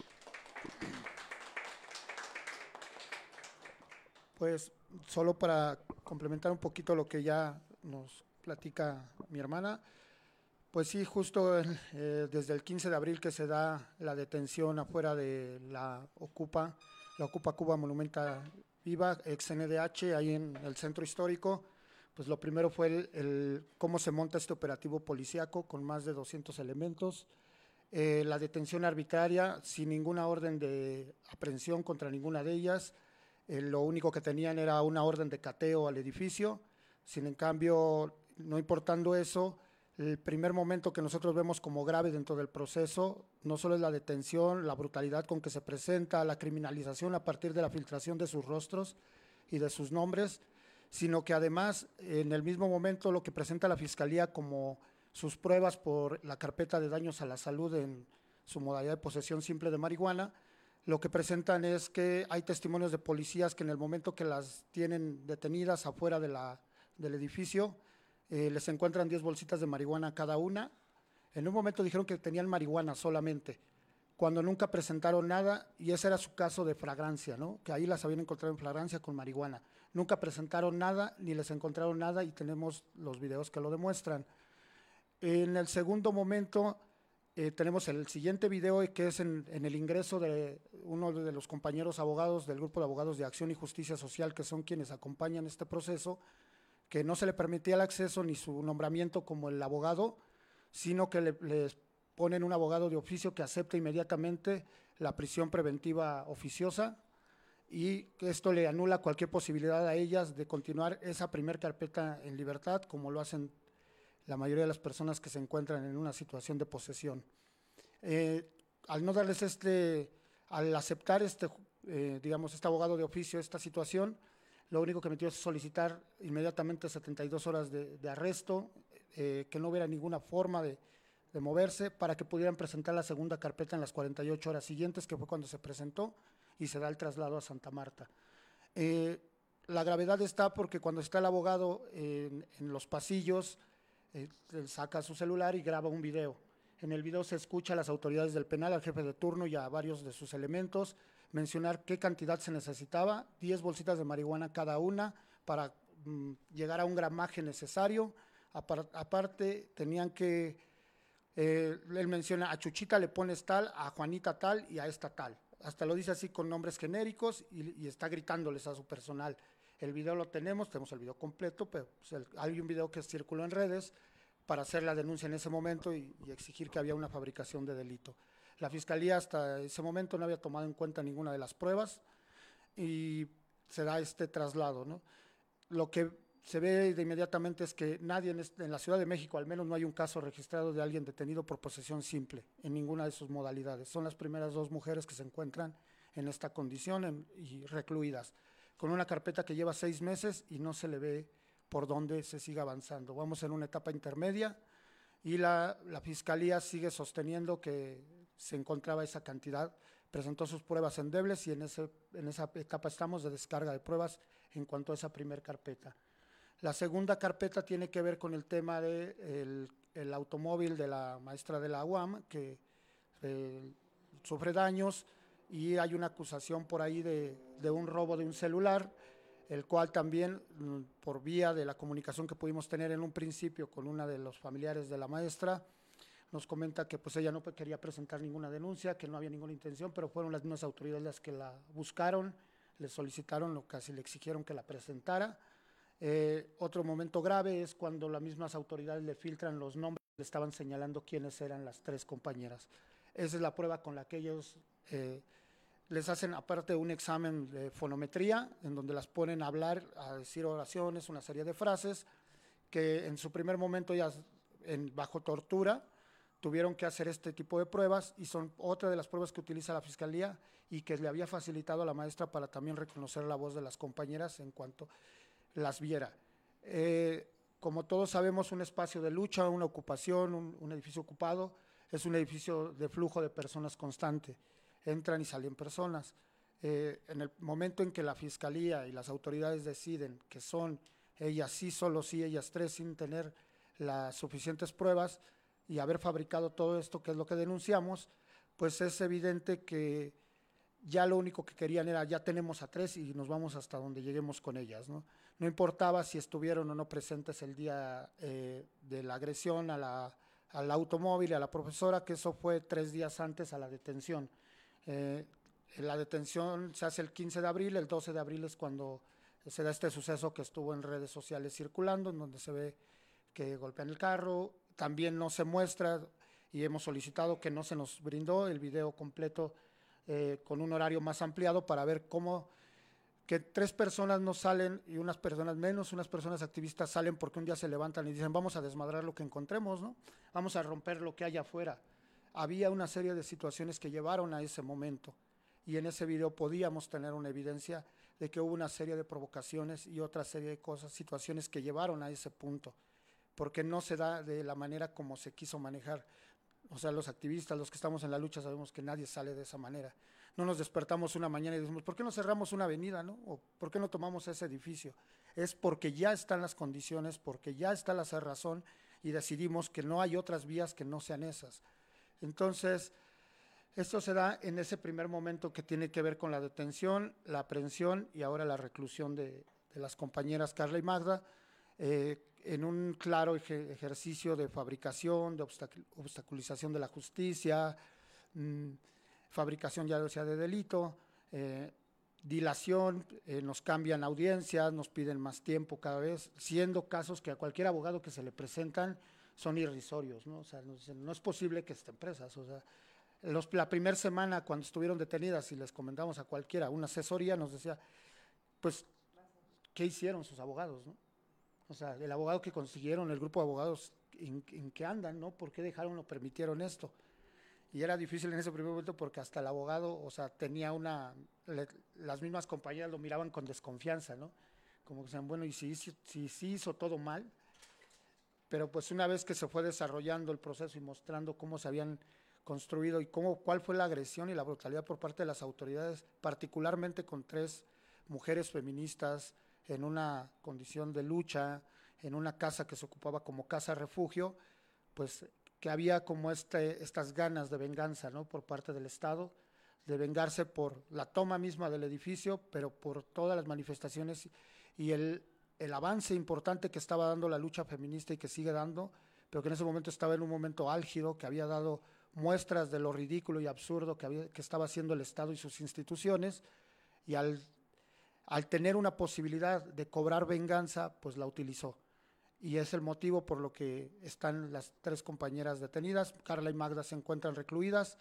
Pues solo para complementar un poquito lo que ya nos platica mi hermana, pues sí, justo eh, desde el quince de abril que se da la detención afuera de la Ocupa, la Ocupa Cuba Monumenta Viva, ex N D H, ahí en el centro histórico, pues lo primero fue el, el cómo se monta este operativo policíaco con más de doscientos elementos, eh, la detención arbitraria sin ninguna orden de aprehensión contra ninguna de ellas, eh, lo único que tenían era una orden de cateo al edificio, sin en cambio, no importando eso, el primer momento que nosotros vemos como grave dentro del proceso, no solo es la detención, la brutalidad con que se presenta, la criminalización a partir de la filtración de sus rostros y de sus nombres, sino que además en el mismo momento lo que presenta la Fiscalía como sus pruebas por la carpeta de daños a la salud en su modalidad de posesión simple de marihuana, lo que presentan es que hay testimonios de policías que en el momento que las tienen detenidas afuera de la, del edificio, Eh, les encuentran diez bolsitas de marihuana cada una. En un momento dijeron que tenían marihuana solamente, cuando nunca presentaron nada, y ese era su caso de flagrancia, ¿no? Que ahí las habían encontrado en flagrancia con marihuana. Nunca presentaron nada, ni les encontraron nada, y tenemos los videos que lo demuestran. En el segundo momento, eh, tenemos el siguiente video, que es en, en el ingreso de uno de los compañeros abogados del Grupo de Abogados de Acción y Justicia Social, que son quienes acompañan este proceso, que no se le permitía el acceso ni su nombramiento como el abogado, sino que le, les ponen un abogado de oficio que acepta inmediatamente la prisión preventiva oficiosa, y que esto le anula cualquier posibilidad a ellas de continuar esa primer carpeta en libertad, como lo hacen la mayoría de las personas que se encuentran en una situación de posesión. Eh, al no darles este, al aceptar este, eh, digamos, este abogado de oficio, esta situación, lo único que metió es solicitar inmediatamente setenta y dos horas de, de arresto, eh, que no hubiera ninguna forma de, de moverse, para que pudieran presentar la segunda carpeta en las cuarenta y ocho horas siguientes, que fue cuando se presentó, y se da el traslado a Santa Marta. Eh, la gravedad está porque cuando está el abogado en, en los pasillos, eh, saca su celular y graba un video. En el video se escucha a las autoridades del penal, al jefe de turno y a varios de sus elementos, mencionar qué cantidad se necesitaba, diez bolsitas de marihuana cada una para mm, llegar a un gramaje necesario. Apar, aparte, tenían que, eh, él menciona, a Chuchita le pones tal, a Juanita tal y a esta tal. Hasta lo dice así con nombres genéricos y, y está gritándoles a su personal. El video lo tenemos, tenemos el video completo, pero pues, el, hay un video que circuló en redes para hacer la denuncia en ese momento y, y exigir que había una fabricación de delito. La Fiscalía hasta ese momento no había tomado en cuenta ninguna de las pruebas y se da este traslado, ¿no? Lo que se ve de inmediatamente es que nadie en, este, en la Ciudad de México, al menos no hay un caso registrado de alguien detenido por posesión simple en ninguna de sus modalidades. Son las primeras dos mujeres que se encuentran en esta condición en, y recluidas, con una carpeta que lleva seis meses y no se le ve por dónde se sigue avanzando. Vamos en una etapa intermedia y la, la Fiscalía sigue sosteniendo que se encontraba esa cantidad, presentó sus pruebas endebles y en, ese, en esa etapa estamos de descarga de pruebas en cuanto a esa primer carpeta. La segunda carpeta tiene que ver con el tema del de el automóvil de la maestra de la U A M, que eh, sufre daños y hay una acusación por ahí de, de un robo de un celular, el cual también, por vía de la comunicación que pudimos tener en un principio con una de los familiares de la maestra, nos comenta que pues ella no quería presentar ninguna denuncia, que no había ninguna intención, pero fueron las mismas autoridades las que la buscaron, le solicitaron, lo casi le exigieron que la presentara. Eh, otro momento grave es cuando las mismas autoridades le filtran los nombres, le estaban señalando quiénes eran las tres compañeras. Esa es la prueba con la que ellos eh, les hacen aparte un examen de fonometría, en donde las ponen a hablar, a decir oraciones, una serie de frases, que en su primer momento ya en, bajo tortura tuvieron que hacer este tipo de pruebas, y son otra de las pruebas que utiliza la Fiscalía y que le había facilitado a la maestra para también reconocer la voz de las compañeras en cuanto las viera. Eh, como todos sabemos, un espacio de lucha, una ocupación, un, un edificio ocupado, es un edificio de flujo de personas constante, entran y salen personas. Eh, en el momento en que la Fiscalía y las autoridades deciden que son ellas sí, solo sí, ellas tres, sin tener las suficientes pruebas y haber fabricado todo esto, que es lo que denunciamos, pues es evidente que ya lo único que querían era, ya tenemos a tres y nos vamos hasta donde lleguemos con ellas, ¿no? No importaba si estuvieron o no presentes el día eh, de la agresión a la, al automóvil y a la profesora, que eso fue tres días antes a la detención. Eh, la detención se hace el quince de abril, el doce de abril es cuando se da este suceso que estuvo en redes sociales circulando, en donde se ve que golpean el carro. También no se muestra, y hemos solicitado que no se nos brindó el video completo eh, con un horario más ampliado para ver cómo que tres personas no salen y unas personas menos, unas personas activistas salen porque un día se levantan y dicen vamos a desmadrar lo que encontremos, ¿no? Vamos a romper lo que hay afuera. Había una serie de situaciones que llevaron a ese momento, y en ese video podíamos tener una evidencia de que hubo una serie de provocaciones y otra serie de cosas, situaciones que llevaron a ese punto, porque no se da de la manera como se quiso manejar. O sea, los activistas, los que estamos en la lucha, sabemos que nadie sale de esa manera. No nos despertamos una mañana y decimos, ¿por qué no cerramos una avenida, no? O ¿por qué no tomamos ese edificio? Es porque ya están las condiciones, porque ya está la cerrazón, y decidimos que no hay otras vías que no sean esas. Entonces, esto se da en ese primer momento que tiene que ver con la detención, la aprehensión y ahora la reclusión de, de las compañeras Carla y Magda, eh, en un claro ejer ejercicio de fabricación, de obstacul obstaculización de la justicia, mmm, fabricación ya sea de delito, eh, dilación, eh, nos cambian audiencias, nos piden más tiempo cada vez, siendo casos que a cualquier abogado que se le presentan son irrisorios, ¿no? O sea, no, no es posible que estén presas. O sea, los, la primera semana cuando estuvieron detenidas, y les comentamos a cualquiera, una asesoría nos decía, pues, ¿qué hicieron sus abogados, no? O sea, el abogado que consiguieron, el grupo de abogados, ¿en, en qué andan, no? ¿Por qué dejaron o permitieron esto? Y era difícil en ese primer momento porque hasta el abogado, o sea, tenía una, le, las mismas compañeras lo miraban con desconfianza, ¿no? Como que decían, bueno, ¿y si, si, si, si hizo todo mal? Pero pues una vez que se fue desarrollando el proceso y mostrando cómo se habían construido y cómo, cuál fue la agresión y la brutalidad por parte de las autoridades, particularmente con tres mujeres feministas en una condición de lucha, en una casa que se ocupaba como casa refugio, pues que había como este, estas ganas de venganza, ¿no? Por parte del Estado, de vengarse por la toma misma del edificio, pero por todas las manifestaciones y el, el avance importante que estaba dando la lucha feminista y que sigue dando, pero que en ese momento estaba en un momento álgido, que había dado muestras de lo ridículo y absurdo que, había, que estaba haciendo el Estado y sus instituciones, y al, al tener una posibilidad de cobrar venganza, pues la utilizó. Y es el motivo por lo que están las tres compañeras detenidas. Carla y Magda se encuentran recluidas,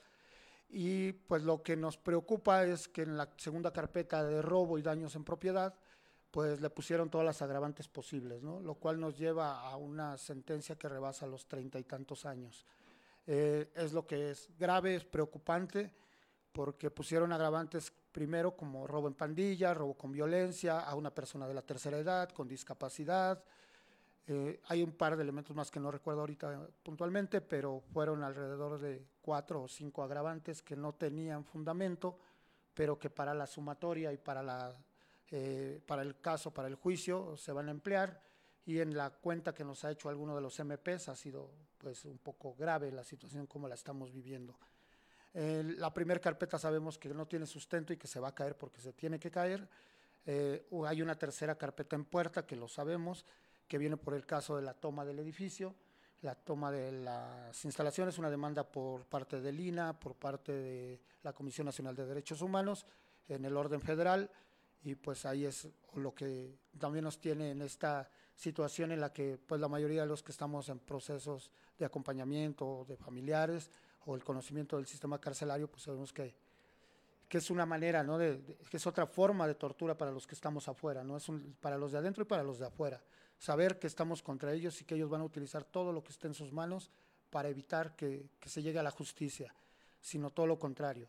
y pues lo que nos preocupa es que en la segunda carpeta de robo y daños en propiedad, pues le pusieron todas las agravantes posibles, ¿no? Lo cual nos lleva a una sentencia que rebasa los treinta y tantos años. Eh, es lo que es grave, es preocupante, porque pusieron agravantes primero como robo en pandilla, robo con violencia, a una persona de la tercera edad, con discapacidad. Eh, hay un par de elementos más que no recuerdo ahorita puntualmente, pero fueron alrededor de cuatro o cinco agravantes que no tenían fundamento, pero que para la sumatoria y para, la, eh, para el caso, para el juicio, se van a emplear. Y en la cuenta que nos ha hecho alguno de los M Ps ha sido pues un poco grave la situación como la estamos viviendo. Eh, la primera carpeta sabemos que no tiene sustento y que se va a caer porque se tiene que caer. Eh, hay una tercera carpeta en puerta que lo sabemos, que viene por el caso de la toma del edificio, la toma de las instalaciones, una demanda por parte del I N A, por parte de la Comisión Nacional de Derechos Humanos, en el orden federal, y pues ahí es lo que también nos tiene en esta situación en la que pues la mayoría de los que estamos en procesos de acompañamiento de familiares o el conocimiento del sistema carcelario, pues sabemos que, que es una manera, ¿no? de, de, que es otra forma de tortura para los que estamos afuera, ¿no? Es un, para los de adentro y para los de afuera. Saber que estamos contra ellos y que ellos van a utilizar todo lo que esté en sus manos para evitar que, que se llegue a la justicia, sino todo lo contrario.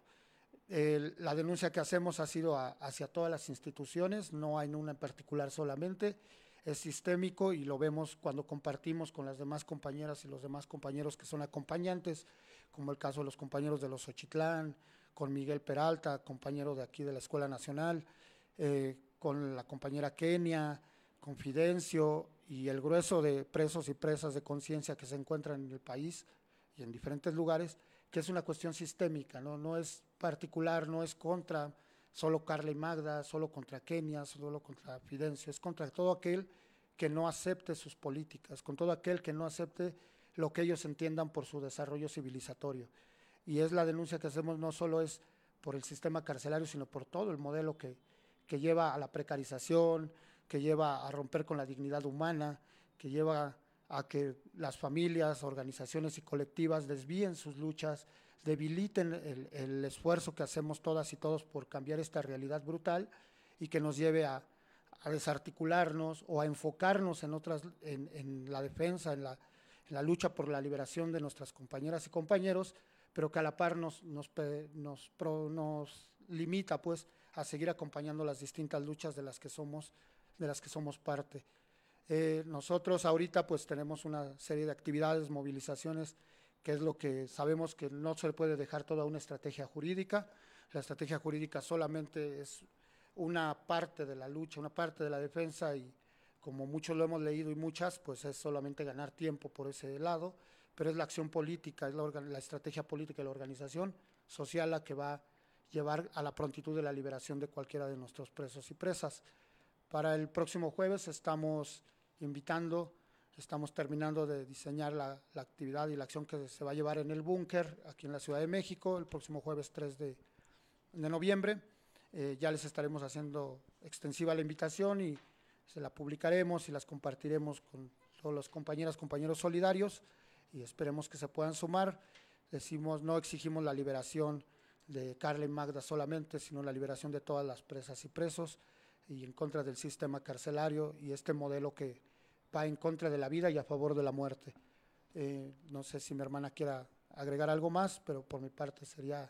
El, la denuncia que hacemos ha sido a, hacia todas las instituciones, no hay una en particular solamente, es sistémico y lo vemos cuando compartimos con las demás compañeras y los demás compañeros que son acompañantes, como el caso de los compañeros de los Xochitlán, con Miguel Peralta, compañero de aquí de la Escuela Nacional, eh, con la compañera Kenia, con Fidencio y el grueso de presos y presas de conciencia que se encuentran en el país y en diferentes lugares, que es una cuestión sistémica, ¿no? No es particular, no es contra solo Carla y Magda, solo contra Kenia, solo contra Fidencio, es contra todo aquel que no acepte sus políticas, con todo aquel que no acepte lo que ellos entiendan por su desarrollo civilizatorio. Y es la denuncia que hacemos, no solo es por el sistema carcelario, sino por todo el modelo que, que lleva a la precarización, que lleva a romper con la dignidad humana, que lleva a que las familias, organizaciones y colectivas desvíen sus luchas, debiliten el, el esfuerzo que hacemos todas y todos por cambiar esta realidad brutal y que nos lleve a, a desarticularnos o a enfocarnos en otras, en, en la defensa, en la, en la lucha por la liberación de nuestras compañeras y compañeros, pero que a la par nos, nos, nos, pro, nos limita pues a seguir acompañando las distintas luchas de las que somos de las que somos parte. Eh, nosotros ahorita pues tenemos una serie de actividades, movilizaciones, que es lo que sabemos que no se puede dejar toda una estrategia jurídica. La estrategia jurídica solamente es una parte de la lucha, una parte de la defensa y como muchos lo hemos leído y muchas, pues es solamente ganar tiempo por ese lado, pero es la acción política, es la, la estrategia política y la organización social la que va a llevar a la prontitud de la liberación de cualquiera de nuestros presos y presas. Para el próximo jueves estamos invitando, estamos terminando de diseñar la, la actividad y la acción que se va a llevar en el búnker, aquí en la Ciudad de México, el próximo jueves tres de noviembre. Eh, ya les estaremos haciendo extensiva la invitación y se la publicaremos y las compartiremos con todos los compañeras, compañeros solidarios y esperemos que se puedan sumar. Decimos, no exigimos la liberación de Carla y Magda solamente, sino la liberación de todas las presas y presos, y en contra del sistema carcelario y este modelo que va en contra de la vida y a favor de la muerte. Eh, no sé si mi hermana quiera agregar algo más, pero por mi parte sería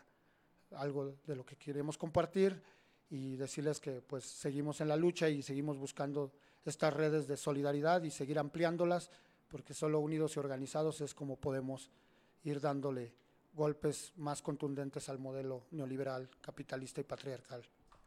algo de lo que queremos compartir y decirles que pues seguimos en la lucha y seguimos buscando estas redes de solidaridad y seguir ampliándolas, porque solo unidos y organizados es como podemos ir dándole golpes más contundentes al modelo neoliberal, capitalista y patriarcal.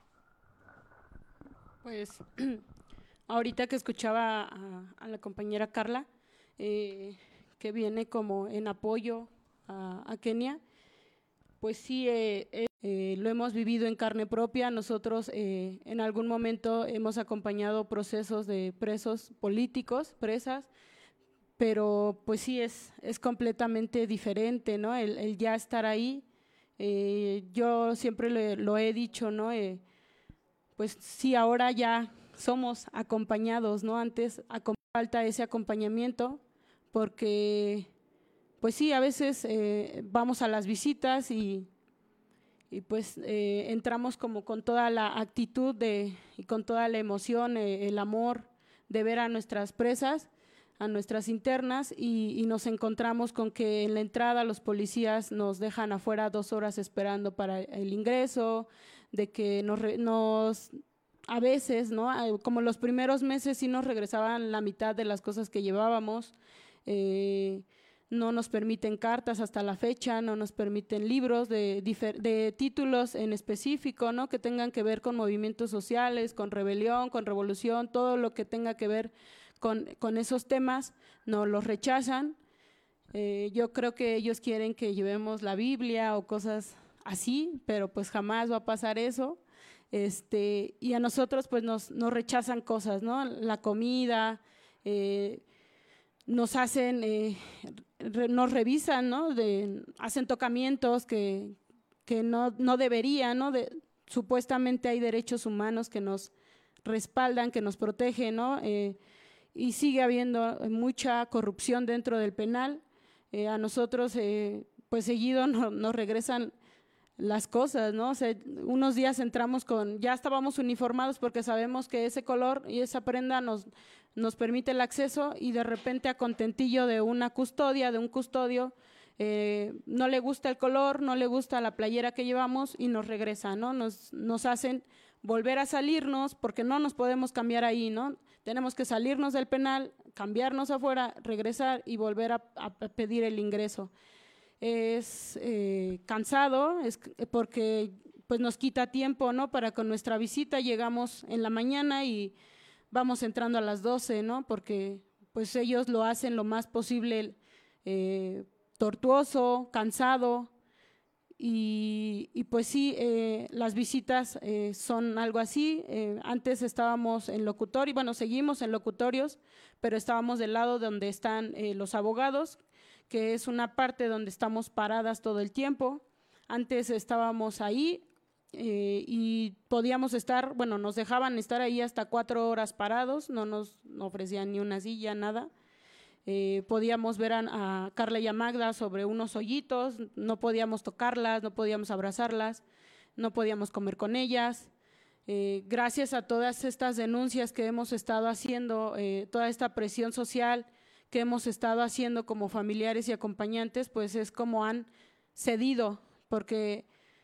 Pues ahorita que escuchaba a, a la compañera Carla, eh, que viene como en apoyo a, a Kenia, pues sí, eh, eh, lo hemos vivido en carne propia. Nosotros eh, en algún momento hemos acompañado procesos de presos políticos, presas, pero pues sí es, es completamente diferente, ¿no? El, el ya estar ahí, eh, yo siempre le, lo he dicho, ¿no? Eh, pues sí, ahora ya somos acompañados, ¿no? Antes falta ese acompañamiento porque, pues sí, a veces eh, vamos a las visitas y, y pues eh, entramos como con toda la actitud de, y con toda la emoción, eh, el amor de ver a nuestras presas, a nuestras internas y, y nos encontramos con que en la entrada los policías nos dejan afuera dos horas esperando para el ingreso, de que nos, nos a veces, ¿no? Como los primeros meses sí nos regresaban la mitad de las cosas que llevábamos, eh, no nos permiten cartas hasta la fecha, no nos permiten libros de, de títulos en específico, ¿no? Que tengan que ver con movimientos sociales, con rebelión, con revolución, todo lo que tenga que ver con, con esos temas, nos los rechazan. Eh, yo creo que ellos quieren que llevemos la Biblia o cosas así, pero pues jamás va a pasar eso. Este, y a nosotros pues nos, nos rechazan cosas, ¿no? La comida, eh, nos hacen, eh, re, nos revisan, ¿no? De, hacen tocamientos que, que no, no deberían, ¿no? De, supuestamente hay derechos humanos que nos respaldan, que nos protegen, ¿no? Eh, y sigue habiendo mucha corrupción dentro del penal. Eh, a nosotros, eh, pues seguido no, nos regresan las cosas, ¿no? O sea, unos días entramos con, ya estábamos uniformados porque sabemos que ese color y esa prenda nos, nos permite el acceso, y de repente a contentillo de una custodia, de un custodio, eh, no le gusta el color, no le gusta la playera que llevamos y nos regresa, ¿no? Nos, nos hacen volver a salirnos porque no nos podemos cambiar ahí, ¿no? Tenemos que salirnos del penal, cambiarnos afuera, regresar y volver a, a pedir el ingreso. Es eh, cansado, es porque pues nos quita tiempo, ¿no? Para con nuestra visita llegamos en la mañana y vamos entrando a las doce, ¿no? Porque pues ellos lo hacen lo más posible eh, tortuoso, cansado, y, y pues sí, eh, las visitas eh, son algo así. Eh, antes estábamos en locutorio, bueno, seguimos en locutorios, pero estábamos del lado donde están eh, los abogados, que es una parte donde estamos paradas todo el tiempo. Antes estábamos ahí eh, y podíamos estar, bueno, nos dejaban estar ahí hasta cuatro horas parados, no nos no ofrecían ni una silla, nada. Eh, podíamos ver a, a Carla y a Magda sobre unos hoyitos, no podíamos tocarlas, no podíamos abrazarlas, no podíamos comer con ellas. Eh, gracias a todas estas denuncias que hemos estado haciendo, eh, toda esta presión social que hemos estado haciendo como familiares y acompañantes, pues es como han cedido, porque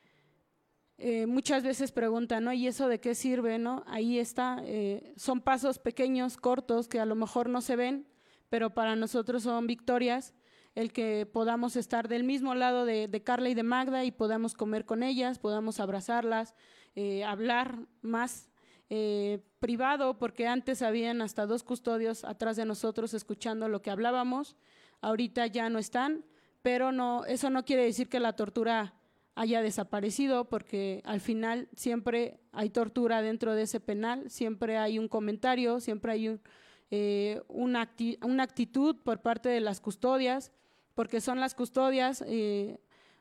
eh, muchas veces preguntan, ¿no? ¿Y eso de qué sirve, no? Ahí está, eh, son pasos pequeños, cortos, que a lo mejor no se ven, pero para nosotros son victorias, el que podamos estar del mismo lado de, de Carla y de Magda y podamos comer con ellas, podamos abrazarlas, eh, hablar más eh, privado, porque antes habían hasta dos custodios atrás de nosotros escuchando lo que hablábamos, ahorita ya no están, pero no, eso no quiere decir que la tortura haya desaparecido, porque al final siempre hay tortura dentro de ese penal, siempre hay un comentario, siempre hay un… Eh, una, acti una actitud por parte de las custodias, porque son las custodias, eh,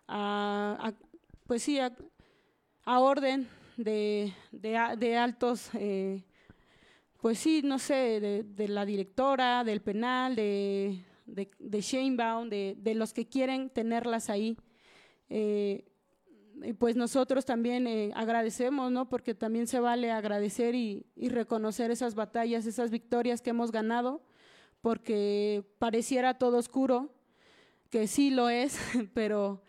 a, a, pues sí, a, a orden de, de, de altos, eh, pues sí, no sé, de, de la directora, del penal, de, de, de Sheinbaum, de, de los que quieren tenerlas ahí. Eh, Y pues nosotros también eh, agradecemos, ¿no? Porque también se vale agradecer y, y reconocer esas batallas, esas victorias que hemos ganado, porque pareciera todo oscuro, que sí lo es, pero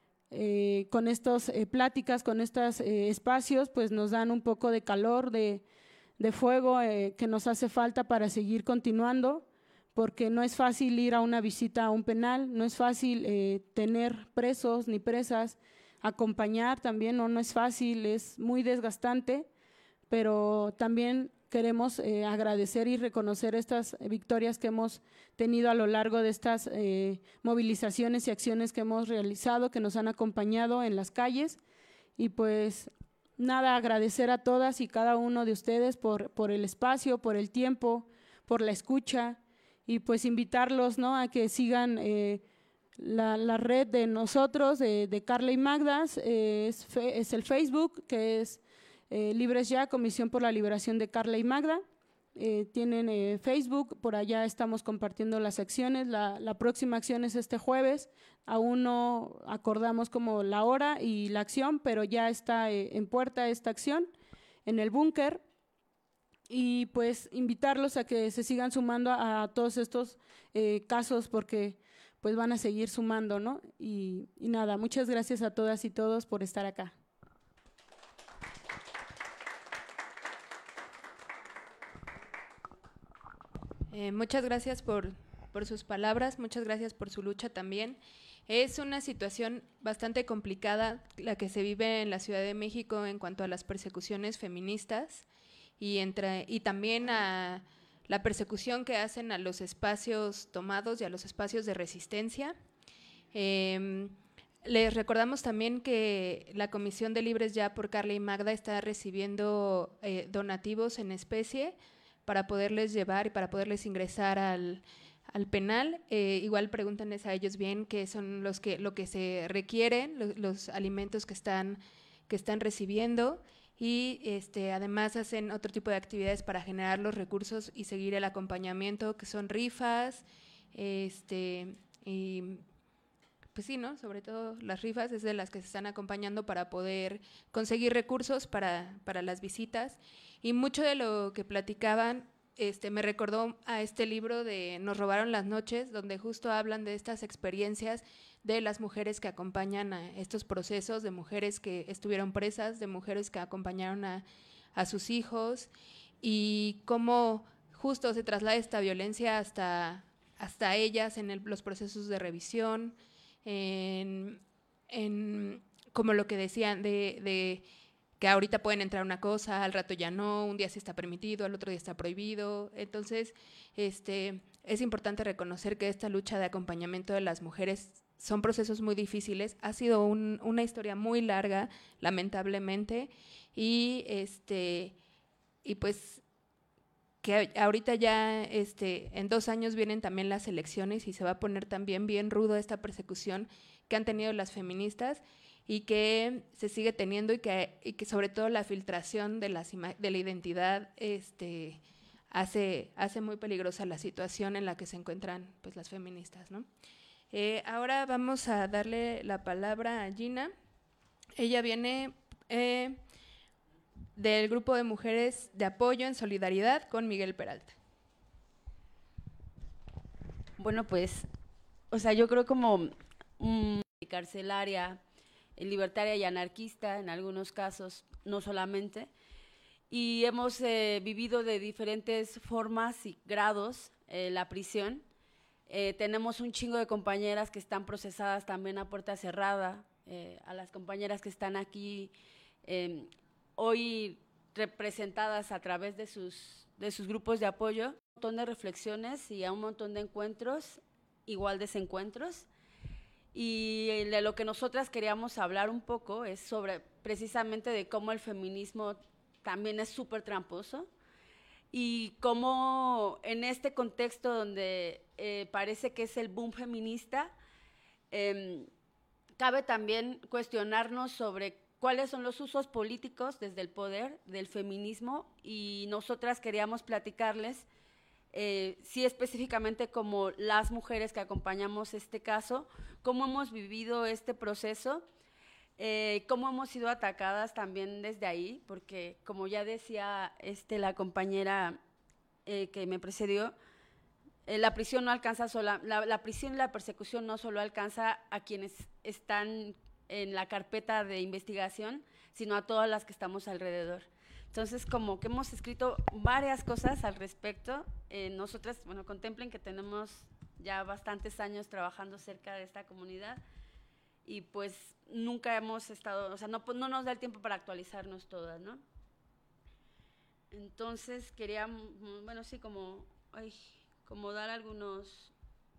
eh, con estas eh, pláticas, con estos eh, espacios, pues nos dan un poco de calor, de, de fuego eh, que nos hace falta para seguir continuando, porque no es fácil ir a una visita a un penal, no es fácil eh, tener presos ni presas, acompañar también no, no es fácil, es muy desgastante, pero también queremos eh, agradecer y reconocer estas victorias que hemos tenido a lo largo de estas eh, movilizaciones y acciones que hemos realizado, que nos han acompañado en las calles, y pues nada, agradecer a todas y cada uno de ustedes por, por el espacio, por el tiempo, por la escucha, y pues invitarlos, ¿no?, a que sigan eh, La, la red de nosotros, de, de Carla y Magda, eh, es, fe, es el Facebook, que es eh, Libres Ya, Comisión por la Liberación de Carla y Magda. Eh, tienen eh, Facebook, por allá estamos compartiendo las acciones. La, la próxima acción es este jueves, aún no acordamos como la hora y la acción, pero ya está eh, en puerta esta acción en el búnker. Y pues invitarlos a que se sigan sumando a, a todos estos eh, casos, porque pues van a seguir sumando, ¿no? Y, y nada, muchas gracias a todas y todos por estar acá.
Eh, muchas gracias por, por sus palabras, muchas gracias por su lucha también. Es una situación bastante complicada la que se vive en la Ciudad de México en cuanto a las persecuciones feministas y, entre, y también a la persecución que hacen a los espacios tomados y a los espacios de resistencia. Eh, les recordamos también que la Comisión de Libres Ya por Carla y Magda está recibiendo eh, donativos en especie para poderles llevar y para poderles ingresar al, al penal. Eh, igual pregúntenles a ellos bien qué son los que, lo que se requieren, los, los alimentos que están, que están recibiendo. Y este, además hacen otro tipo de actividades para generar los recursos y seguir el acompañamiento, que son rifas, este, y pues sí, ¿no? Sobre todo las rifas es de las que se están acompañando para poder conseguir recursos para, para las visitas. Y mucho de lo que platicaban este, me recordó a este libro de Nos robaron las noches, donde justo hablan de estas experiencias de las mujeres que acompañan a estos procesos, de mujeres que estuvieron presas, de mujeres que acompañaron a, a sus hijos, y cómo justo se traslada esta violencia hasta, hasta ellas en el, los procesos de revisión, en, en como lo que decían de, de que ahorita pueden entrar una cosa, al rato ya no, un día sí está permitido, al otro día está prohibido. Entonces, este, es importante reconocer que esta lucha de acompañamiento de las mujeres son procesos muy difíciles, ha sido un, una historia muy larga, lamentablemente, y, este, y pues que ahorita ya este, en dos años vienen también las elecciones y se va a poner también bien rudo esta persecución que han tenido las feministas y que se sigue teniendo y que, y que sobre todo la filtración de, las de la identidad este, hace, hace muy peligrosa la situación en la que se encuentran pues, las feministas, ¿no? Eh, ahora vamos a darle la palabra a Gina. Ella viene eh, del grupo de mujeres de apoyo en solidaridad con Miguel Peralta.
Bueno, pues, o sea, yo creo como um, carcelaria, libertaria y anarquista en algunos casos, no solamente, y hemos eh, vivido de diferentes formas y grados eh, la prisión. Eh, tenemos un chingo de compañeras que están procesadas también a puerta cerrada, eh, a las compañeras que están aquí eh, hoy representadas a través de sus, de sus grupos de apoyo, un montón de reflexiones y a un montón de encuentros, igual desencuentros. Y de lo que nosotras queríamos hablar un poco es sobre precisamente de cómo el feminismo también es súper tramposo y cómo en este contexto donde eh, parece que es el boom feminista, eh, cabe también cuestionarnos sobre cuáles son los usos políticos desde el poder del feminismo, y nosotras queríamos platicarles Eh, sí, específicamente como las mujeres que acompañamos este caso, cómo hemos vivido este proceso, eh, cómo hemos sido atacadas también desde ahí, porque como ya decía este, la compañera eh, que me precedió, eh, la prisión no alcanza sola, la, la prisión y la persecución no solo alcanza a quienes están en la carpeta de investigación, sino a todas las que estamos alrededor. Entonces, como que hemos escrito varias cosas al respecto. Eh, nosotras, bueno, contemplen que tenemos ya bastantes años trabajando cerca de esta comunidad y pues nunca hemos estado, o sea, no, no nos da el tiempo para actualizarnos todas, ¿no? Entonces, quería, bueno, sí, como, ay, como dar algunos…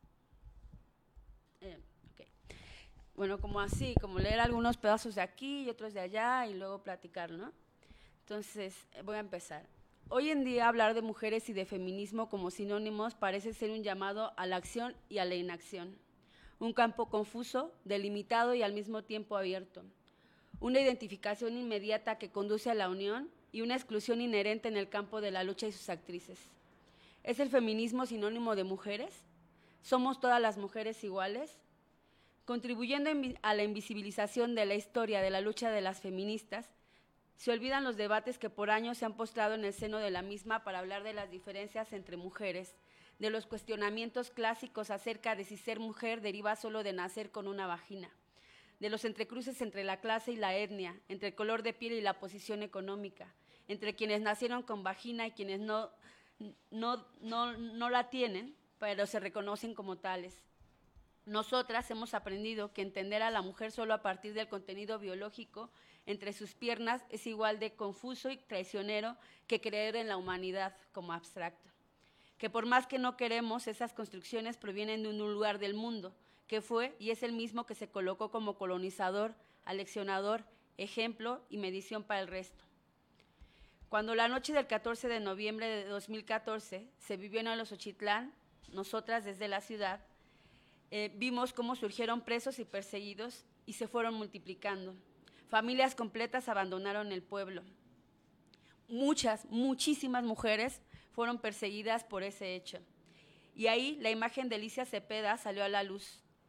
Eh, okay. Bueno, como así, como leer algunos pedazos de aquí y otros de allá y luego platicar, ¿no? Entonces, voy a empezar. Hoy en día hablar de mujeres y de feminismo como sinónimos parece ser un llamado a la acción y a la inacción. Un campo confuso, delimitado y al mismo tiempo abierto. Una identificación inmediata que conduce a la unión y una exclusión inherente en el campo de la lucha y sus actrices. ¿Es el feminismo sinónimo de mujeres? ¿Somos todas las mujeres iguales? Contribuyendo a la invisibilización de la historia de la lucha de las feministas, se olvidan los debates que por años se han postrado en el seno de la misma para hablar de las diferencias entre mujeres, de los cuestionamientos clásicos acerca de si ser mujer deriva solo de nacer con una vagina, de los entrecruces entre la clase y la etnia, entre el color de piel y la posición económica, entre quienes nacieron con vagina y quienes no, no, no, no la tienen, pero se reconocen como tales. Nosotras hemos aprendido que entender a la mujer solo a partir del contenido biológico entre sus piernas es igual de confuso y traicionero que creer en la humanidad como abstracto. Que por más que no queremos, esas construcciones provienen de un lugar del mundo, que fue y es el mismo que se colocó como colonizador, aleccionador, ejemplo y medición para el resto. Cuando la noche del catorce de noviembre de dos mil catorce se vivió en Olosochitlán, nosotras desde la ciudad, eh, vimos cómo surgieron presos y perseguidos y se fueron multiplicando. Familias completas abandonaron el pueblo. Muchas, muchísimas mujeres fueron perseguidas por ese hecho. Y ahí la imagen de Alicia Cepeda salió a la luz,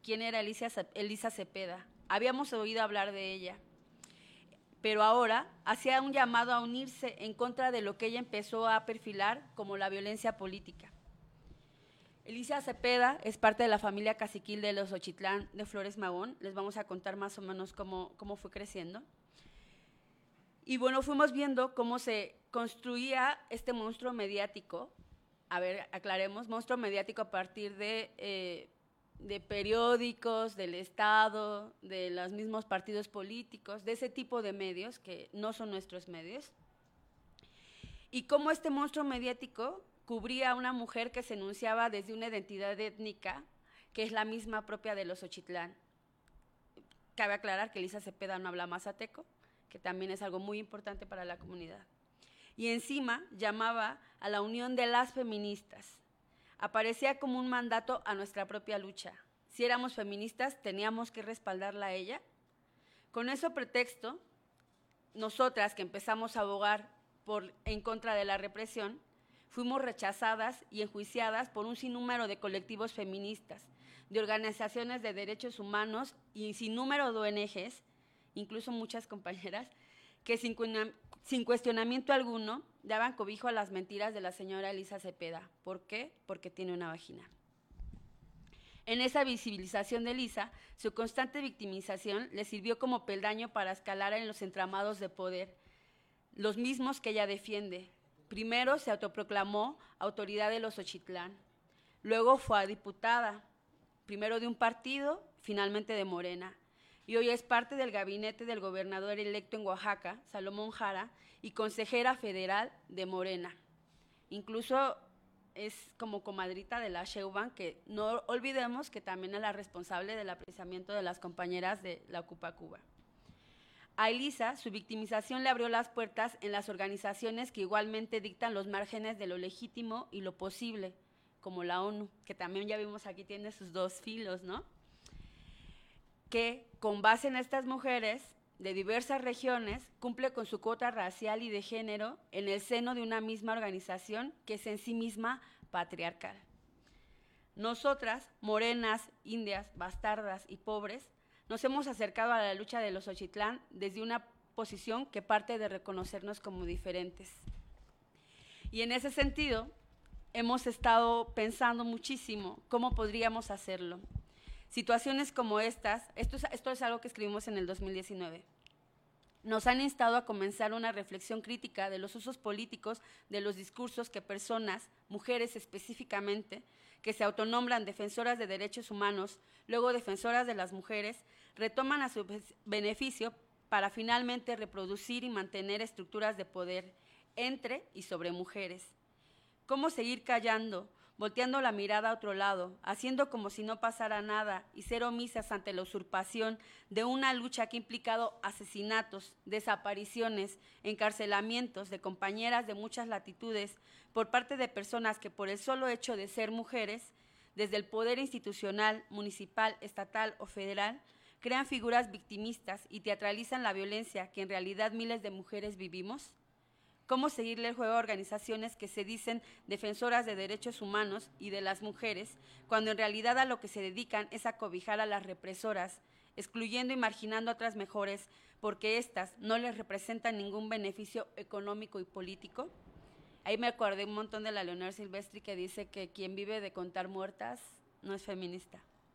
quién era Elisa, Elisa Cepeda. Habíamos oído hablar de ella, pero ahora hacía un llamado a unirse en contra de lo que ella empezó a perfilar como la violencia política. Elisa Cepeda es parte de la familia caciquil de los Ochitlán de Flores Magón. Les vamos a contar más o menos cómo, cómo fue creciendo. Y bueno, fuimos viendo cómo se construía este monstruo mediático. A ver, aclaremos, monstruo mediático a partir de, eh, de periódicos, del Estado, de los mismos partidos políticos, de ese tipo de medios que no son nuestros medios. Y cómo este monstruo mediático cubría a una mujer que se enunciaba desde una identidad étnica que es la misma propia de los Ochitlán. Cabe aclarar que Elisa Cepeda no habla mazateco, que también es algo muy importante para la comunidad. Y encima llamaba a la unión de las feministas. Aparecía como un mandato a nuestra propia lucha. Si éramos feministas, teníamos que respaldarla a ella. Con ese pretexto, nosotras que empezamos a abogar por, en contra de la represión, fuimos rechazadas y enjuiciadas por un sinnúmero de colectivos feministas, de organizaciones de derechos humanos y sinnúmero de O N Ges, incluso muchas compañeras, que sin, sin cuestionamiento alguno daban cobijo a las mentiras de la señora Elisa Cepeda. ¿Por qué? Porque tiene una vagina. En esa visibilización de Elisa, su constante victimización le sirvió como peldaño para escalar en los entramados de poder, los mismos que ella defiende. Primero se autoproclamó autoridad de los Ochitlán, luego fue a diputada, primero de un partido, finalmente de Morena, y hoy es parte del gabinete del gobernador electo en Oaxaca, Salomón Jara, y consejera federal de Morena. Incluso es como comadrita de la Sheinbaum, que no olvidemos que también es la responsable del apresamiento de las compañeras de la Ocupa Cuba. A Elisa, su victimización le abrió las puertas en las organizaciones que igualmente dictan los márgenes de lo legítimo y lo posible, como la ONU, que también ya vimos aquí tiene sus dos filos, ¿no? Que con base en estas mujeres de diversas regiones cumple con su cuota racial y de género en el seno de una misma organización que es en sí misma patriarcal. Nosotras, morenas, indias, bastardas y pobres, nos hemos acercado a la lucha de los Ochitlán desde una posición que parte de reconocernos como diferentes. Y en ese sentido, hemos estado pensando muchísimo cómo podríamos hacerlo. Situaciones como estas, esto es, esto es algo que escribimos en el dos mil diecinueve, nos han instado a comenzar una reflexión crítica de los usos políticos de los discursos que personas, mujeres específicamente, que se autonombran defensoras de derechos humanos, luego defensoras de las mujeres, retoman a su beneficio para finalmente reproducir y mantener estructuras de poder entre y sobre mujeres. ¿Cómo seguir callando, volteando la mirada a otro lado, haciendo como si no pasara nada y ser omisas ante la usurpación de una lucha que ha implicado asesinatos, desapariciones, encarcelamientos de compañeras de muchas latitudes por parte de personas que por el solo hecho de ser mujeres, desde el poder institucional, municipal, estatal o federal, crean figuras victimistas y teatralizan la violencia que en realidad miles de mujeres vivimos? ¿Cómo seguirle el juego a organizaciones que se dicen defensoras de derechos humanos y de las mujeres, cuando en realidad a lo que se dedican es a cobijar a las represoras, excluyendo y marginando a otras mejores, porque éstas no les representan ningún beneficio económico y político? Ahí me acordé un montón de la Leonor Silvestri, que dice que quien vive de contar muertas no es feminista.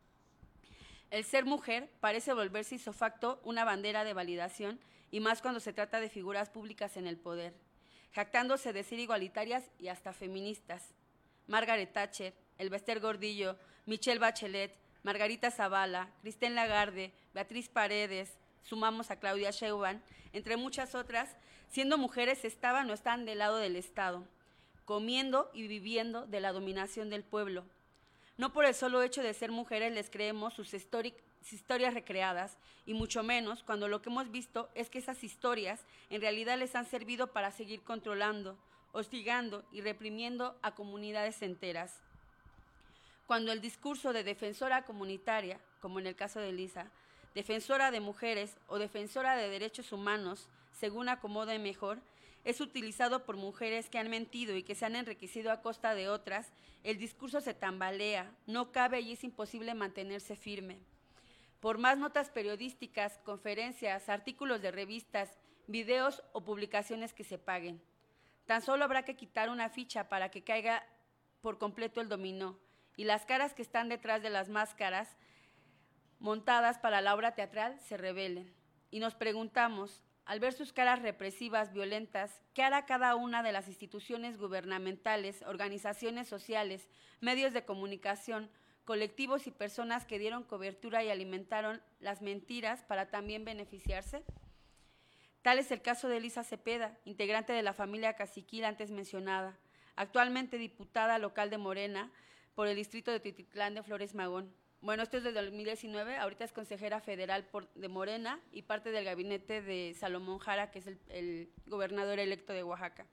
El ser mujer parece volverse isofacto una bandera de validación, y más cuando se trata de figuras públicas en el poder, jactándose de ser igualitarias y hasta feministas. Margaret Thatcher, Elbester Gordillo, Michelle Bachelet, Margarita Zavala, Christine Lagarde, Beatriz Paredes, sumamos a Claudia Sheinbaum, entre muchas otras, siendo mujeres estaban o están del lado del Estado, comiendo y viviendo de la dominación del pueblo. No por el solo hecho de ser mujeres les creemos sus historias recreadas, y mucho menos cuando lo que hemos visto es que esas historias en realidad les han servido para seguir controlando, hostigando y reprimiendo a comunidades enteras. Cuando el discurso de defensora comunitaria, como en el caso de Elisa, defensora de mujeres o defensora de derechos humanos, según acomode mejor, es utilizado por mujeres que han mentido y que se han enriquecido a costa de otras, el discurso se tambalea, no cabe y es imposible mantenerse firme. Por más notas periodísticas, conferencias, artículos de revistas, videos o publicaciones que se paguen. Tan solo habrá que quitar una ficha para que caiga por completo el dominó, y las caras que están detrás de las máscaras montadas para la obra teatral se revelen. Y nos preguntamos, al ver sus caras represivas, violentas, ¿qué hará cada una de las instituciones gubernamentales, organizaciones sociales, medios de comunicación, colectivos y personas que dieron cobertura y alimentaron las mentiras para también beneficiarse? Tal es el caso de Elisa Cepeda, integrante de la familia caciquil antes mencionada, actualmente diputada local de Morena por el distrito de Teotitlán de Flores Magón. Bueno, esto es desde dos mil diecinueve, ahorita es consejera federal por, de Morena y parte del gabinete de Salomón Jara, que es el, el gobernador electo de Oaxaca.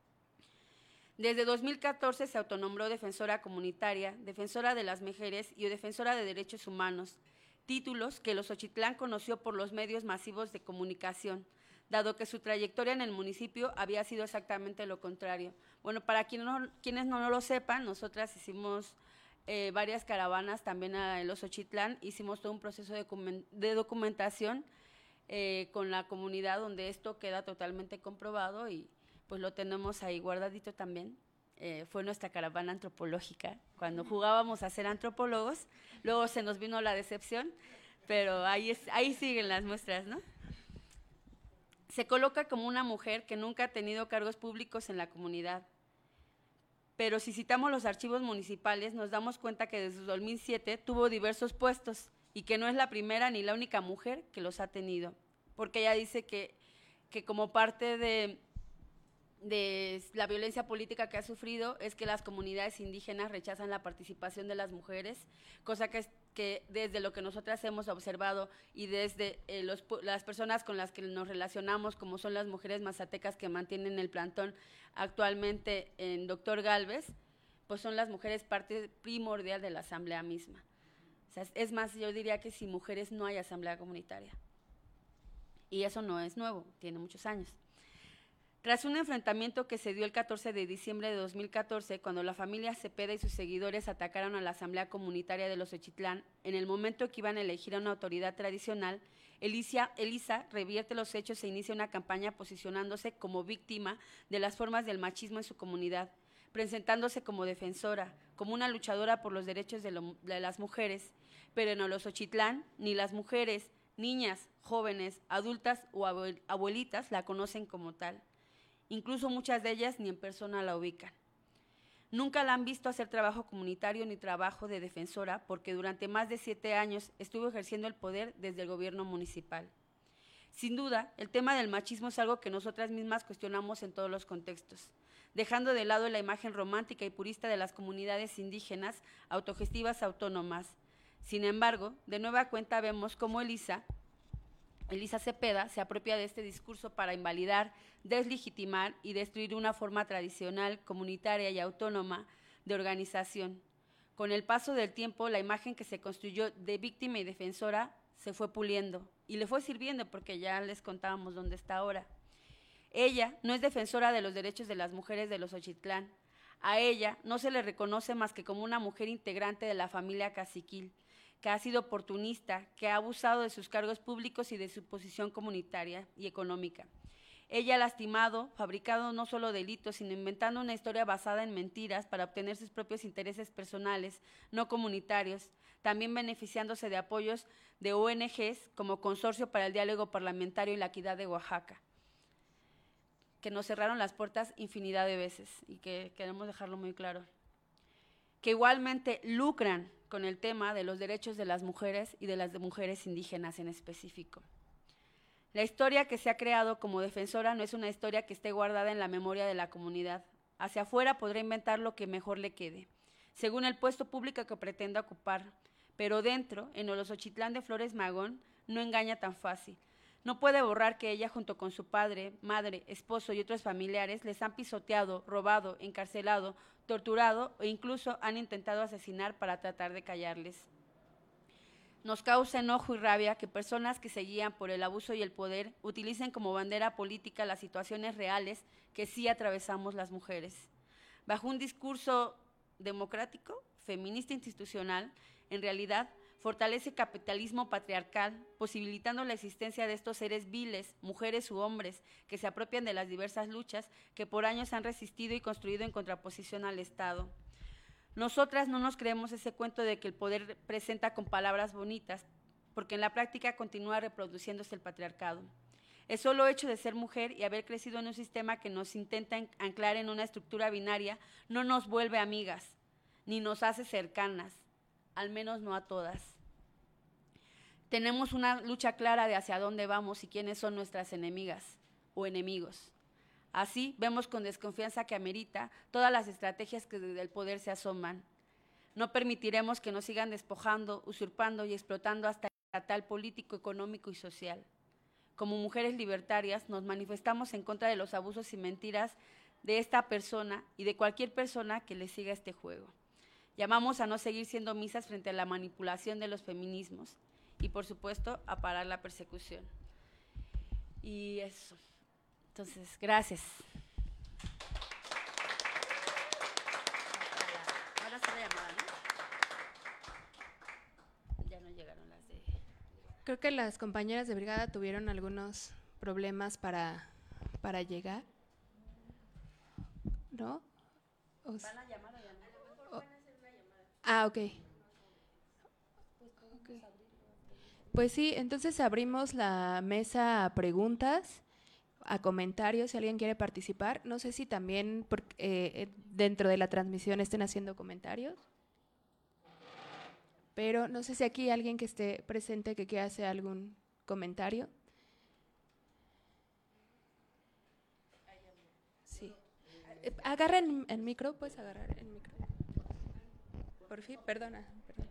Desde dos mil catorce se autonombró defensora comunitaria, defensora de las mujeres y defensora de derechos humanos, títulos que los Xochitlán conoció por los medios masivos de comunicación, dado que su trayectoria en el municipio había sido exactamente lo contrario. Bueno, para quienes no, quienes no lo sepan, nosotras hicimos eh, varias caravanas también a los Xochitlán, hicimos todo un proceso de, de documentación eh, con la comunidad donde esto queda totalmente comprobado y pues lo tenemos ahí guardadito también. Eh, fue nuestra caravana antropológica, cuando jugábamos a ser antropólogos, luego se nos vino la decepción, pero ahí, es, ahí siguen las muestras, ¿no? Se coloca como una mujer que nunca ha tenido cargos públicos en la comunidad. Pero si citamos los archivos municipales, nos damos cuenta que desde dos mil siete tuvo diversos puestos y que no es la primera ni la única mujer que los ha tenido, porque ella dice que, que como parte de, de la violencia política que ha sufrido es que las comunidades indígenas rechazan la participación de las mujeres, cosa que, es, que desde lo que nosotras hemos observado y desde eh, los, las personas con las que nos relacionamos, como son las mujeres mazatecas que mantienen el plantón actualmente en Doctor Gálvez, pues son las mujeres parte primordial de la asamblea misma. O sea, es más, yo diría que sin mujeres no hay asamblea comunitaria. Y eso no es nuevo, tiene muchos años. Tras un enfrentamiento que se dio el catorce de diciembre de dos mil catorce, cuando la familia Cepeda y sus seguidores atacaron a la Asamblea Comunitaria de los Xochitlán, en el momento que iban a elegir a una autoridad tradicional, Elisa, Elisa revierte los hechos e inicia una campaña posicionándose como víctima de las formas del machismo en su comunidad, presentándose como defensora, como una luchadora por los derechos de, lo, de las mujeres, pero no los Xochitlán, ni las mujeres, niñas, jóvenes, adultas o abuelitas la conocen como tal. Incluso muchas de ellas ni en persona la ubican. Nunca la han visto hacer trabajo comunitario ni trabajo de defensora porque durante más de siete años estuvo ejerciendo el poder desde el gobierno municipal. Sin duda, el tema del machismo es algo que nosotras mismas cuestionamos en todos los contextos, dejando de lado la imagen romántica y purista de las comunidades indígenas autogestivas autónomas. Sin embargo, de nueva cuenta vemos cómo Elisa Elisa Cepeda se apropia de este discurso para invalidar, deslegitimar y destruir una forma tradicional, comunitaria y autónoma de organización. Con el paso del tiempo, la imagen que se construyó de víctima y defensora se fue puliendo y le fue sirviendo porque ya les contábamos dónde está ahora. Ella no es defensora de los derechos de las mujeres de los Xochitlán. A ella no se le reconoce más que como una mujer integrante de la familia caciquil, que ha sido oportunista, que ha abusado de sus cargos públicos y de su posición comunitaria y económica. Ella ha lastimado, fabricado no solo delitos, sino inventando una historia basada en mentiras para obtener sus propios intereses personales, no comunitarios, también beneficiándose de apoyos de O N Ges como Consorcio para el Diálogo Parlamentario y la Equidad de Oaxaca, que nos cerraron las puertas infinidad de veces y que queremos dejarlo muy claro. Que igualmente lucran con el tema de los derechos de las mujeres y de las de mujeres indígenas en específico. La historia que se ha creado como defensora no es una historia que esté guardada en la memoria de la comunidad. Hacia afuera podrá inventar lo que mejor le quede, según el puesto público que pretenda ocupar, pero dentro, en los Xochitlán de Flores Magón, no engaña tan fácil. No puede borrar que ella, junto con su padre, madre, esposo y otros familiares, les han pisoteado, robado, encarcelado, torturado o incluso han intentado asesinar para tratar de callarles. Nos causa enojo y rabia que personas que se guían por el abuso y el poder utilicen como bandera política las situaciones reales que sí atravesamos las mujeres. Bajo un discurso democrático, feminista institucional, en realidad fortalece el capitalismo patriarcal, posibilitando la existencia de estos seres viles, mujeres u hombres, que se apropian de las diversas luchas que por años han resistido y construido en contraposición al Estado. Nosotras no nos creemos ese cuento de que el poder presenta con palabras bonitas, porque en la práctica continúa reproduciéndose el patriarcado. El solo hecho de ser mujer y haber crecido en un sistema que nos intenta anclar en una estructura binaria no nos vuelve amigas, ni nos hace cercanas, al menos no a todas. Tenemos una lucha clara de hacia dónde vamos y quiénes son nuestras enemigas o enemigos. Así, vemos con desconfianza que amerita todas las estrategias que desde el poder se asoman. No permitiremos que nos sigan despojando, usurpando y explotando hasta el estatal político, económico y social. Como mujeres libertarias, nos manifestamos en contra de los abusos y mentiras de esta persona y de cualquier persona que le siga este juego. Llamamos a no seguir siendo omisas frente a la manipulación de los feminismos y, por supuesto, a parar la persecución. Y eso. Entonces, gracias. Ahora sí la llamada, ¿no? Ya no llegaron las de...
Creo que las compañeras de brigada tuvieron algunos problemas para, para llegar, ¿no? O
¿Van a llamar o ya no? A lo mejor van a hacer una llamada.
Ah, ok. Okay. Pues sí, entonces abrimos la mesa a preguntas, a comentarios, si alguien quiere participar. No sé si también por, eh, dentro de la transmisión estén haciendo comentarios, pero no sé si aquí hay alguien que esté presente que quiera hacer algún comentario. Sí. Eh, agarra el, el micro, puedes agarrar el micro. Por fin, perdona. perdona.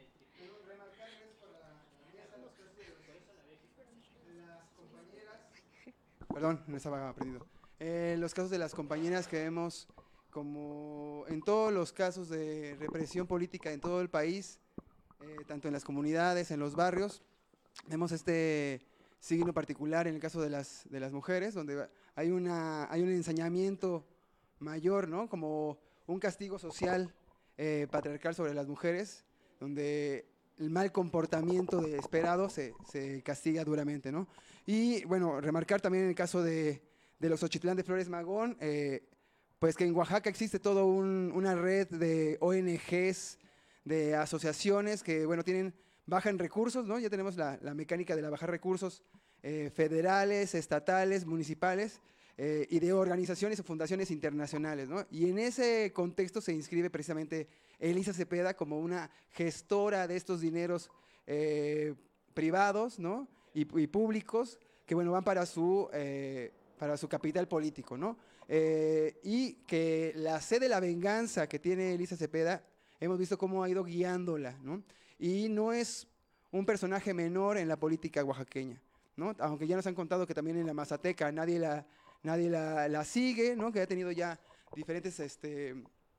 Perdón, no estaba aprendido. Eh, los casos de las compañeras que vemos, como en todos los casos de represión política en todo el país, eh, tanto en las comunidades, en los barrios, vemos este signo particular en el caso de las, de las mujeres, donde hay, una, hay un ensañamiento mayor, ¿no? Como un castigo social eh, patriarcal sobre las mujeres, donde el mal comportamiento de esperado se, se castiga duramente, ¿no? Y bueno, remarcar también en el caso de, de los Xochitlán de Flores Magón, eh, pues que en Oaxaca existe toda un, una red de O N Ges, de asociaciones que, bueno, tienen, bajan recursos, ¿no? Ya tenemos la, la mecánica de la bajar recursos eh, federales, estatales, municipales, eh, y de organizaciones o fundaciones internacionales, ¿no? Y en ese contexto se inscribe precisamente Elisa Cepeda como una gestora de estos dineros eh, privados, ¿no? y, y públicos que, bueno, van para su, eh, para su capital político, ¿no? Eh, y que la sed de la venganza que tiene Elisa Cepeda, hemos visto cómo ha ido guiándola, ¿no? Y no es un personaje menor en la política oaxaqueña, ¿no? Aunque ya nos han contado que también en la Mazateca nadie la, nadie la, la sigue, ¿no? Que ha tenido ya diferentes este,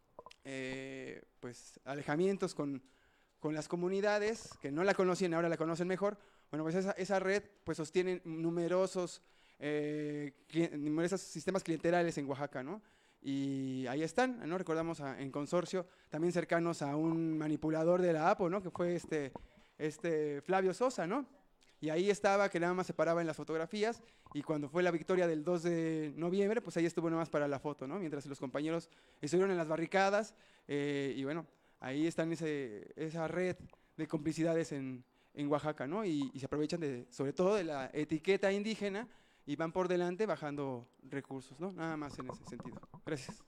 eh, pues, alejamientos con, con las comunidades, que no la conocían, ahora la conocen mejor. Bueno, pues esa, esa red pues sostiene numerosos, eh, numerosos sistemas clientelales en Oaxaca, ¿no? Y ahí están, ¿no? Recordamos a, en consorcio, también cercanos a un manipulador de la A P O, ¿no? Que fue este, este Flavio Sosa, ¿no? Y ahí estaba, que nada más se paraba en las fotografías, y cuando fue la victoria del dos de noviembre, pues ahí estuvo nada más para la foto, ¿no? Mientras los compañeros estuvieron en las barricadas, eh, y bueno, ahí están ese, esa red de complicidades en, en Oaxaca, ¿no? Y, y se aprovechan de, sobre todo de la etiqueta indígena, y van por delante bajando recursos, ¿no? Nada más en ese sentido. Gracias.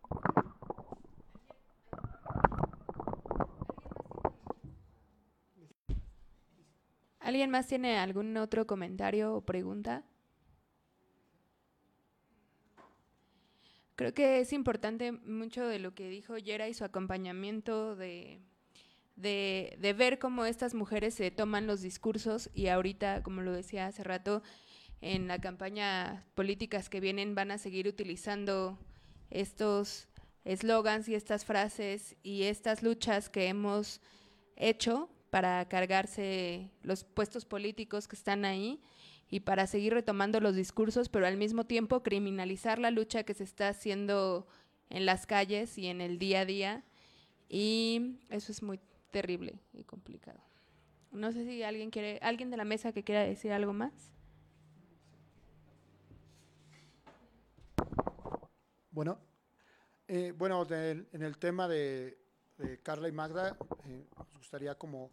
¿Alguien más tiene algún otro comentario o pregunta? Creo que es importante mucho de lo que dijo Yera y su acompañamiento de, de, de ver cómo estas mujeres se toman los discursos, y ahorita, como lo decía hace rato, en la campaña políticas que vienen van a seguir utilizando estos eslogans y estas frases y estas luchas que hemos hecho para cargarse los puestos políticos que están ahí y para seguir retomando los discursos, pero al mismo tiempo criminalizar la lucha que se está haciendo en las calles y en el día a día, y eso es muy terrible y complicado. No sé si alguien quiere, alguien de la mesa que quiera decir algo más.
Bueno, eh, bueno, de, en el tema de, de Carla y Magda, eh, nos gustaría como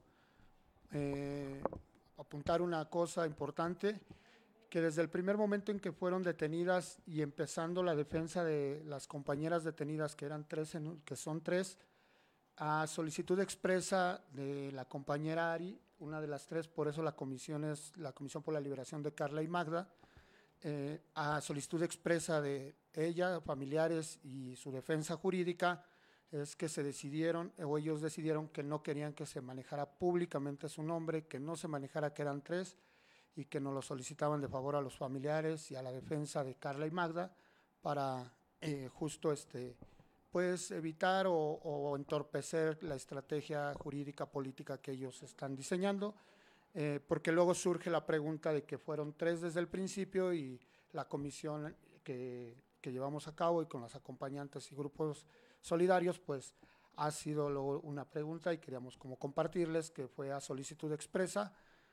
eh, apuntar una cosa importante, que desde el primer momento en que fueron detenidas y empezando la defensa de las compañeras detenidas, que eran tres, en, que son tres, a solicitud expresa de la compañera Ari, una de las tres, por eso la comisión es la Comisión por la Liberación de Carla y Magda, eh, a solicitud expresa de ella, familiares y su defensa jurídica, es que se decidieron, o ellos decidieron que no querían que se manejara públicamente su nombre, que no se manejara que eran tres, y que nos lo solicitaban de favor a los familiares y a la defensa de Carla y Magda para eh, justo este, pues evitar o, o entorpecer la estrategia jurídica política que ellos están diseñando, eh, porque luego surge la pregunta de que fueron tres desde el principio y la comisión que, que llevamos a cabo y con los acompañantes y grupos solidarios, pues ha sido luego una pregunta y queríamos como compartirles que fue a solicitud expresa.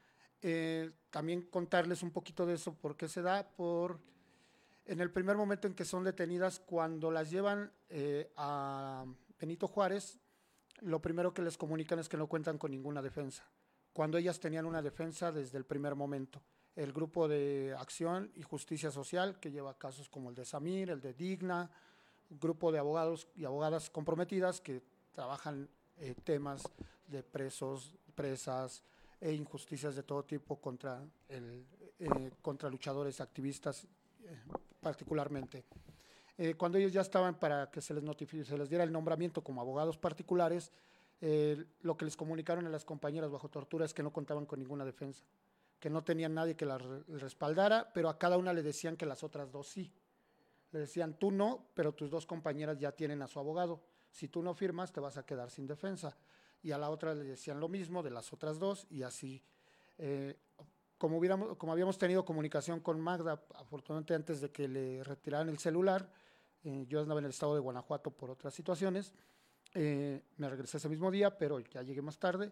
Eh, también contarles un poquito de eso, por qué se da, por en el primer momento en que son detenidas, cuando las llevan eh, a Benito Juárez, lo primero que les comunican es que no cuentan con ninguna defensa, cuando ellas tenían una defensa desde el primer momento. El Grupo de Acción y Justicia Social, que lleva casos como el de Samir, el de Digna, un grupo de abogados y abogadas comprometidas que trabajan eh, temas de presos, presas, e injusticias de todo tipo contra, el, eh, contra luchadores, activistas eh, particularmente. Eh, cuando ellos ya estaban para que se les, se les diera el nombramiento como abogados particulares, eh, lo que les comunicaron a las compañeras bajo tortura es que no contaban con ninguna defensa, que no tenían nadie que las respaldara, pero a cada una le decían que las otras dos sí. Le decían, tú no, pero tus dos compañeras ya tienen a su abogado. Si tú no firmas, te vas a quedar sin defensa. Y a la otra le decían lo mismo de las otras dos, y así. Eh, como, hubiéramos, como habíamos tenido comunicación con Magda, afortunadamente antes de que le retiraran el celular, eh, yo andaba en el estado de Guanajuato por otras situaciones, eh, me regresé ese mismo día, pero ya llegué más tarde.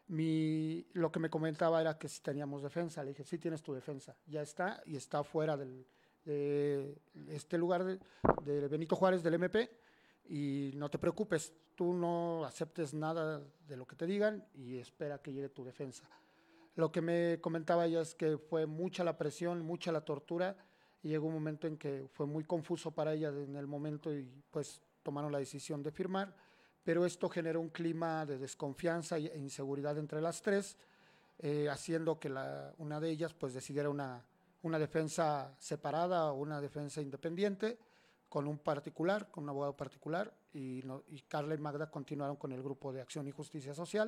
Mi, lo que me comentaba era que si teníamos defensa. Le dije, sí tienes tu defensa, ya está, y está fuera del, de este lugar de, de Benito Juárez, del M P, y no te preocupes, tú no aceptes nada de lo que te digan y espera que llegue tu defensa. Lo que me comentaba ella es que fue mucha la presión, mucha la tortura, y llegó un momento en que fue muy confuso para ella en el momento y pues tomaron la decisión de firmar, pero esto generó un clima de desconfianza e inseguridad entre las tres, eh, haciendo que la, una de ellas pues decidiera una, una defensa separada o una defensa independiente, con un particular, con un abogado particular, y, no, y Carla y Magda continuaron con el Grupo de Acción y Justicia Social,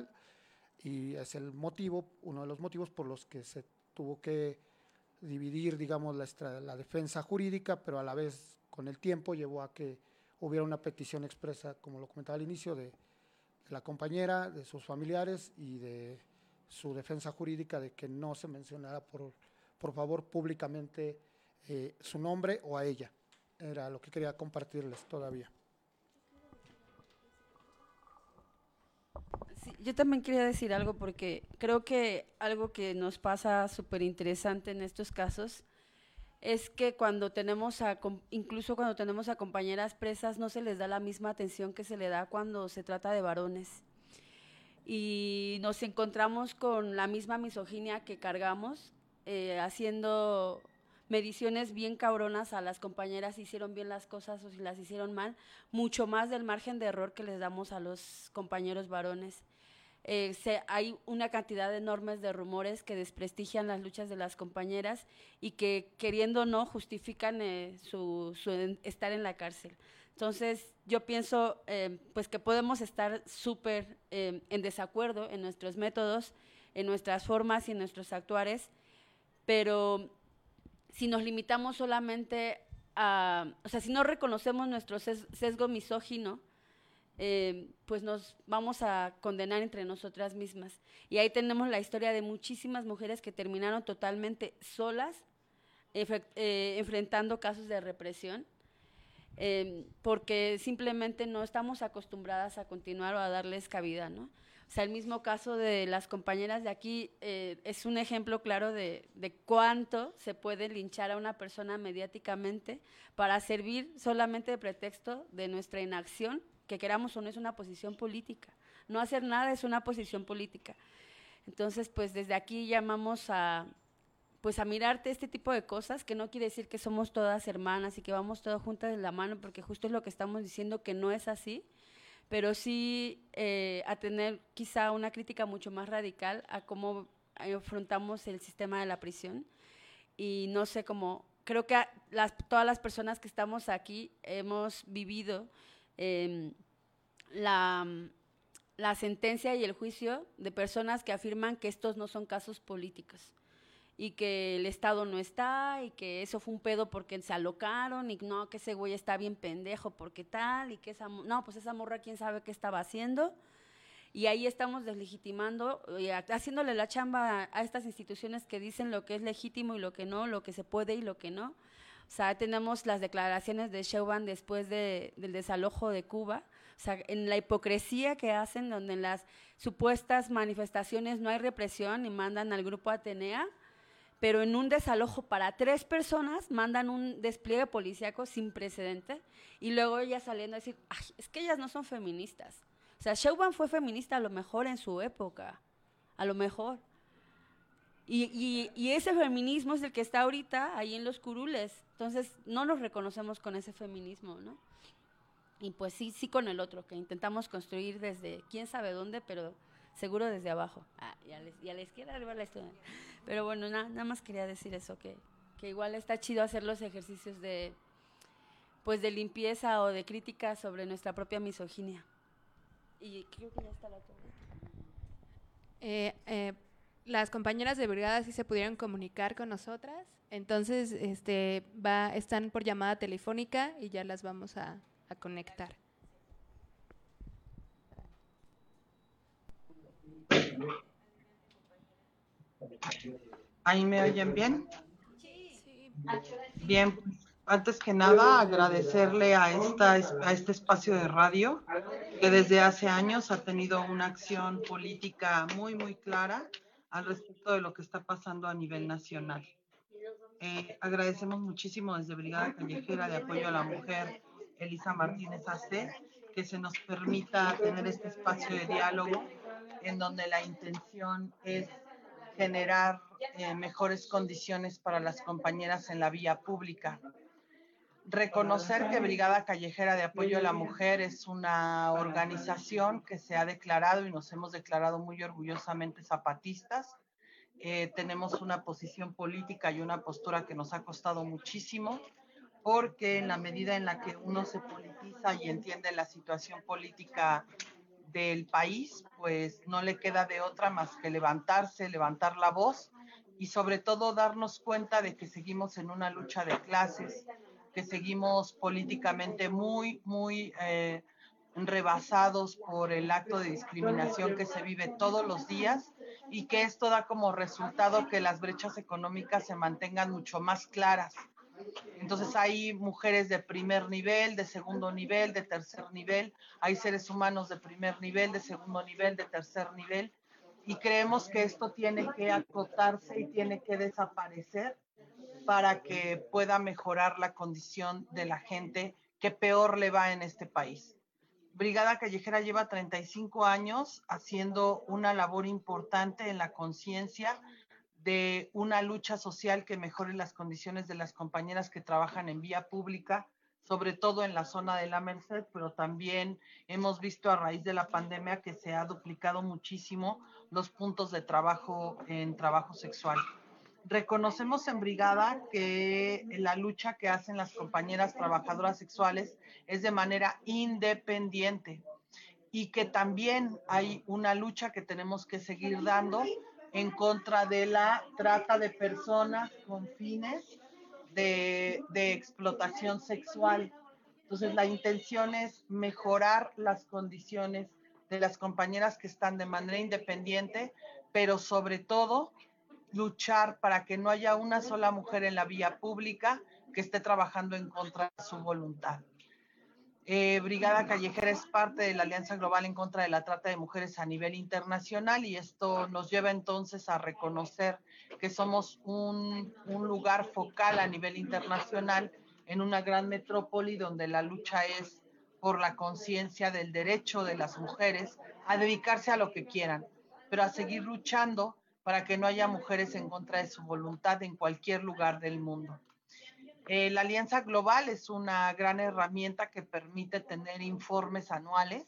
y es el motivo, uno de los motivos por los que se tuvo que dividir, digamos, la, la defensa jurídica, pero a la vez, con el tiempo, llevó a que hubiera una petición expresa, como lo comentaba al inicio, de, de la compañera, de sus familiares y de su defensa jurídica, de que no se mencionara, por, por favor, públicamente eh, su nombre o a ella. Era lo que quería compartirles todavía.
Sí, yo también quería decir algo, porque creo que algo que nos pasa súper interesante en estos casos es que cuando tenemos a, incluso cuando tenemos a compañeras presas, no se les da la misma atención que se le da cuando se trata de varones. Y nos encontramos con la misma misoginia que cargamos, eh, haciendo mediciones bien cabronas a las compañeras si hicieron bien las cosas o si las hicieron mal, mucho más del margen de error que les damos a los compañeros varones. Eh, se, hay una cantidad enorme de rumores que desprestigian las luchas de las compañeras y que, queriendo o no, justifican eh, su, su estar en la cárcel. Entonces, yo pienso eh, pues que podemos estar súper eh, en desacuerdo en nuestros métodos, en nuestras formas y en nuestros actuares, pero si nos limitamos solamente a, o sea, si no reconocemos nuestro sesgo misógino, eh, pues nos vamos a condenar entre nosotras mismas. Y ahí tenemos la historia de muchísimas mujeres que terminaron totalmente solas, eh, enfrentando casos de represión, eh, porque simplemente no estamos acostumbradas a continuar o a darles cabida, ¿no? O sea, el mismo caso de las compañeras de aquí eh, es un ejemplo claro de, de cuánto se puede linchar a una persona mediáticamente para servir solamente de pretexto de nuestra inacción, que queramos o no es una posición política. No hacer nada es una posición política. Entonces, pues desde aquí llamamos a, pues a mirarte este tipo de cosas, que no quiere decir que somos todas hermanas y que vamos todas juntas de la mano, porque justo es lo que estamos diciendo, que no es así, pero sí eh, a tener quizá una crítica mucho más radical a cómo afrontamos el sistema de la prisión. Y no sé cómo, creo que las, todas las personas que estamos aquí hemos vivido eh, la, la sentencia y el juicio de personas que afirman que estos no son casos políticos y que el Estado no está, y que eso fue un pedo porque se alocaron, y no, que ese güey está bien pendejo porque tal, y que esa, no, pues esa morra quién sabe qué estaba haciendo, y ahí estamos deslegitimando, y haciéndole la chamba a, a estas instituciones que dicen lo que es legítimo y lo que no, lo que se puede y lo que no. O sea, tenemos las declaraciones de Chauvin después de, del desalojo de Cuba, o sea, en la hipocresía que hacen, donde en las supuestas manifestaciones no hay represión y mandan al grupo Atenea, pero en un desalojo para tres personas mandan un despliegue policíaco sin precedente, y luego ellas saliendo a decir, ay, es que ellas no son feministas. O sea, Chauvin fue feminista a lo mejor en su época, a lo mejor. Y, y, y ese feminismo es el que está ahorita ahí en los curules, entonces no nos reconocemos con ese feminismo, ¿no? Y pues sí, sí con el otro, que intentamos construir desde quién sabe dónde, pero seguro desde abajo. Ah, y, a la, y a la izquierda arriba la historia. Pero bueno, na, nada más quería decir eso, que, que igual está chido hacer los ejercicios de, pues de limpieza o de crítica sobre nuestra propia misoginia. Y creo que ya está la otra.
Eh, eh, las compañeras de brigada sí se pudieron comunicar con nosotras, entonces este, va, están por llamada telefónica y ya las vamos a, a conectar.
¿Ahí me oyen bien? Sí. Bien, antes que nada agradecerle a, esta, a este espacio de radio que desde hace años ha tenido una acción política muy, muy clara al respecto de lo que está pasando a nivel nacional. Eh, agradecemos muchísimo desde Brigada Callejera de Apoyo a la Mujer, Elisa Martínez A C, que se nos permita tener este espacio de diálogo en donde la intención es generar eh, mejores condiciones para las compañeras en la vía pública. Reconocer que Brigada Callejera de Apoyo a la Mujer es una organización que se ha declarado y nos hemos declarado muy orgullosamente zapatistas. Eh, tenemos una posición política y una postura que nos ha costado muchísimo, porque en la medida en la que uno se politiza y entiende la situación política del país, pues no le queda de otra más que levantarse, levantar la voz y sobre todo darnos cuenta de que seguimos en una lucha de clases, que seguimos políticamente muy, muy eh, rebasados por el acto de discriminación que se vive todos los días y que esto da como resultado que las brechas económicas se mantengan mucho más claras. Entonces hay mujeres de primer nivel, de segundo nivel, de tercer nivel, hay seres humanos de primer nivel, de segundo nivel, de tercer nivel, y creemos que esto tiene que acotarse y tiene que desaparecer para que pueda mejorar la condición de la gente que peor le va en este país. Brigada Callejera lleva treinta y cinco años haciendo una labor importante en la conciencia de una lucha social que mejore las condiciones de las compañeras que trabajan en vía pública, sobre todo en la zona de la Merced, pero también hemos visto a raíz de la pandemia que se ha duplicado muchísimo los puntos de trabajo en trabajo sexual. Reconocemos en Brigada que la lucha que hacen las compañeras trabajadoras sexuales es de manera independiente y que también hay una lucha que tenemos que seguir dando en contra de la trata de personas con fines de, de explotación sexual. Entonces, la intención es mejorar las condiciones de las compañeras que están de manera independiente, pero sobre todo luchar para que no haya una sola mujer en la vía pública que esté trabajando en contra de su voluntad. Eh, Brigada Callejera es parte de la Alianza Global en contra de la trata de mujeres a nivel internacional y esto nos lleva entonces a reconocer que somos un, un lugar focal a nivel internacional en una gran metrópoli donde la lucha es por la conciencia del derecho de las mujeres a dedicarse a lo que quieran, pero a seguir luchando para que no haya mujeres en contra de su voluntad en cualquier lugar del mundo. Eh, la Alianza Global es una gran herramienta que permite tener informes anuales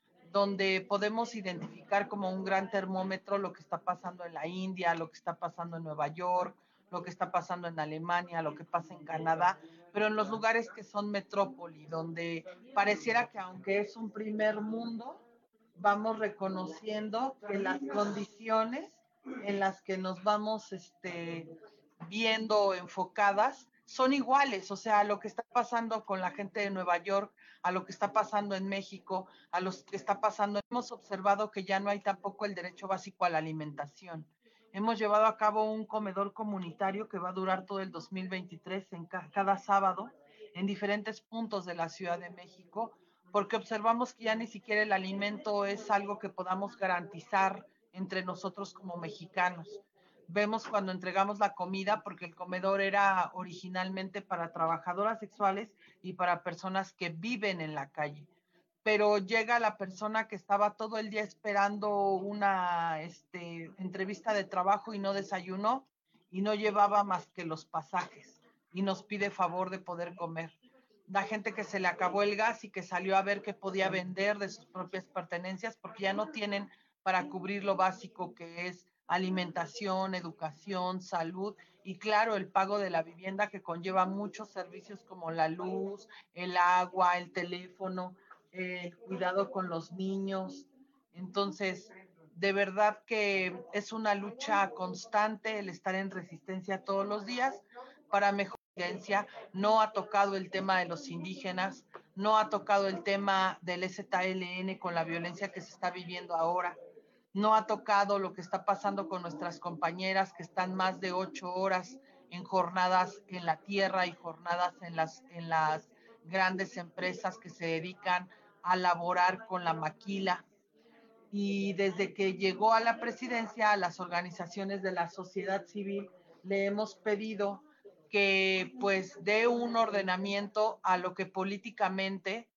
donde podemos identificar como un gran termómetro lo que está pasando en la India, lo que está pasando en Nueva York, lo que está pasando en Alemania, lo que pasa en Canadá, pero en los lugares que son metrópoli, donde pareciera que aunque es un primer mundo, vamos reconociendo que las condiciones en las que nos vamos este, viendo enfocadas son iguales, o sea, lo que está pasando con la gente de Nueva York, a lo que está pasando en México, a lo que está pasando. Hemos observado que ya no hay tampoco el derecho básico a la alimentación. Hemos llevado a cabo un comedor comunitario que va a durar todo el dos mil veintitrés en ca- cada sábado en diferentes puntos de la Ciudad de México, porque observamos que ya ni siquiera el alimento es algo que podamos garantizar entre nosotros como mexicanos. Vemos cuando entregamos la comida, porque el comedor era originalmente para trabajadoras sexuales y para personas que viven en la calle. Pero llega la persona que estaba todo el día esperando una este, entrevista de trabajo y no desayunó y no llevaba más que los pasajes y nos pide favor de poder comer. La gente que se le acabó el gas y que salió a ver qué podía vender de sus propias pertenencias porque ya no tienen para cubrir lo básico que es alimentación, educación, salud y claro, el pago de la vivienda que conlleva muchos servicios como la luz, el agua, el teléfono, el cuidado con los niños. Entonces, de verdad que es una lucha constante el estar en resistencia todos los días para mejorar. No ha tocado el tema de los indígenas, no ha tocado el tema del E Z L N con la violencia que se está viviendo ahora, no ha tocado lo que está pasando con nuestras compañeras que están más de ocho horas en jornadas en la tierra y jornadas en las, en las grandes empresas que se dedican a laborar con la maquila. Y desde que llegó a la presidencia, a las organizaciones de la sociedad civil le hemos pedido que pues dé un ordenamiento a lo que políticamente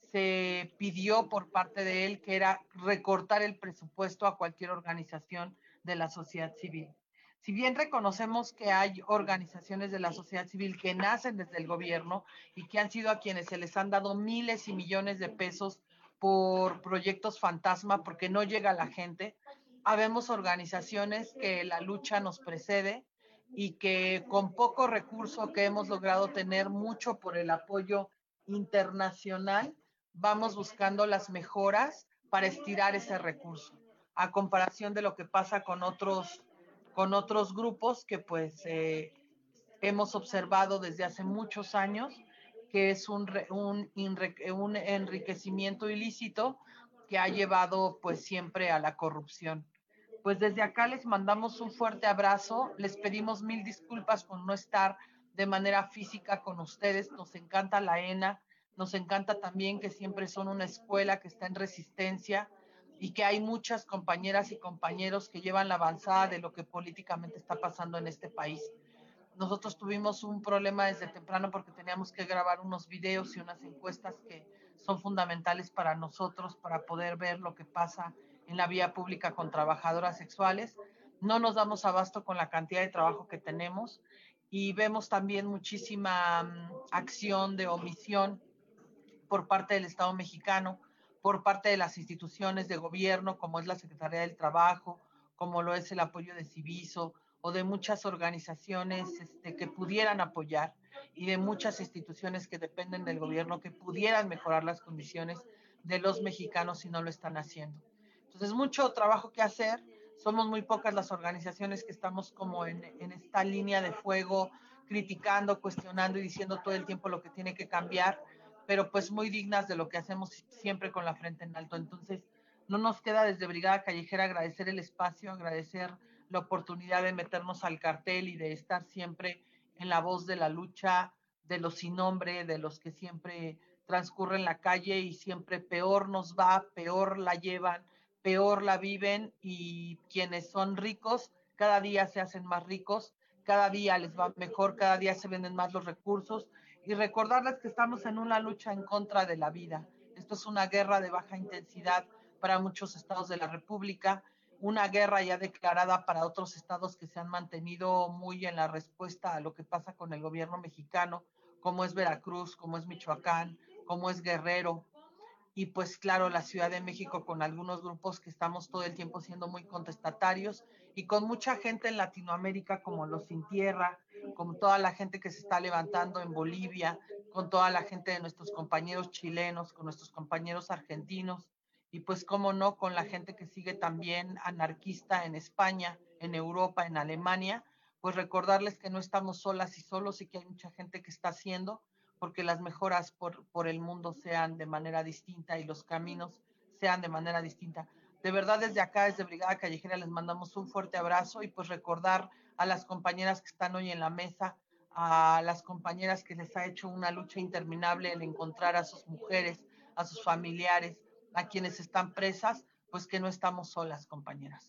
se pidió por parte de él, que era recortar el presupuesto a cualquier organización de la sociedad civil. Si bien reconocemos que hay organizaciones de la sociedad civil que nacen desde el gobierno y que han sido a quienes se les han dado miles y millones de pesos por proyectos fantasma porque no llega la gente, habemos organizaciones que la lucha nos precede y que con poco recurso que hemos logrado tener mucho por el apoyo internacional, vamos buscando las mejoras para estirar ese recurso, a comparación de lo que pasa con otros, con otros grupos que pues eh, hemos observado desde hace muchos años, que es un, un, un enriquecimiento ilícito que ha llevado pues siempre a la corrupción. Pues desde acá les mandamos un fuerte abrazo, les pedimos mil disculpas por no estar de manera física con ustedes, nos encanta la E N A, nos encanta también que siempre son una escuela que está en resistencia y que hay muchas compañeras y compañeros que llevan la avanzada de lo que políticamente está pasando en este país. Nosotros tuvimos un problema desde temprano porque teníamos que grabar unos videos y unas encuestas que son fundamentales para nosotros para poder ver lo que pasa en la vía pública con trabajadoras sexuales. No nos damos abasto con la cantidad de trabajo que tenemos y vemos también muchísima um, acción de omisión por parte del Estado mexicano, por parte de las instituciones de gobierno, como es la Secretaría del Trabajo, como lo es el apoyo de Civiso, o de muchas organizaciones este, que pudieran apoyar y de muchas instituciones que dependen del gobierno que pudieran mejorar las condiciones de los mexicanos y no lo están haciendo. Entonces, mucho trabajo que hacer. Somos muy pocas las organizaciones que estamos como en, en esta línea de fuego, criticando, cuestionando y diciendo todo el tiempo lo que tiene que cambiar, pero pues muy dignas de lo que hacemos siempre con la frente en alto. Entonces, no nos queda desde Brigada Callejera agradecer el espacio, agradecer la oportunidad de meternos al cartel y de estar siempre en la voz de la lucha de los sin nombre, de los que siempre transcurren la calle y siempre peor nos va, peor la llevan, peor la viven, y quienes son ricos cada día se hacen más ricos, cada día les va mejor, cada día se venden más los recursos, y recordarles que estamos en una lucha en contra de la vida. Esto es una guerra de baja intensidad para muchos estados de la República, una guerra ya declarada para otros estados que se han mantenido muy en la respuesta a lo que pasa con el gobierno mexicano, como es Veracruz, como es Michoacán, como es Guerrero, y pues claro, la Ciudad de México, con algunos grupos que estamos todo el tiempo siendo muy contestatarios, y con mucha gente en Latinoamérica como los Sin Tierra, con toda la gente que se está levantando en Bolivia, con toda la gente de nuestros compañeros chilenos, con nuestros compañeros argentinos, y pues cómo no, con la gente que sigue también anarquista en España, en Europa, en Alemania, pues recordarles que no estamos solas y solos, y que hay mucha gente que está haciendo porque las mejoras por, por el mundo sean de manera distinta y los caminos sean de manera distinta. De verdad, desde acá, desde Brigada Callejera, les mandamos un fuerte abrazo, y pues recordar a las compañeras que están hoy en la mesa, a las compañeras que les ha hecho una lucha interminable el encontrar a sus mujeres, a sus familiares, a quienes están presas, pues que no estamos solas, compañeras.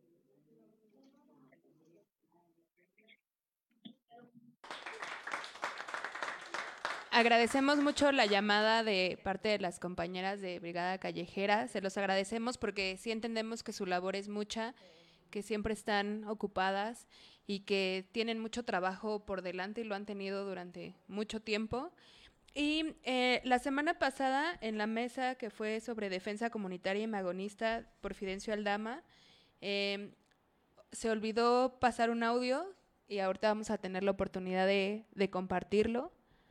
Agradecemos mucho la llamada de parte de las compañeras de Brigada Callejera, se los agradecemos porque sí entendemos que su labor es mucha, que siempre están ocupadas y que tienen mucho trabajo por delante y lo han tenido durante mucho tiempo. Y eh, la semana pasada, en la mesa que fue sobre defensa comunitaria y magonista por Fidencio Aldama, eh, se olvidó pasar un audio y ahorita vamos a tener la oportunidad de, de compartirlo.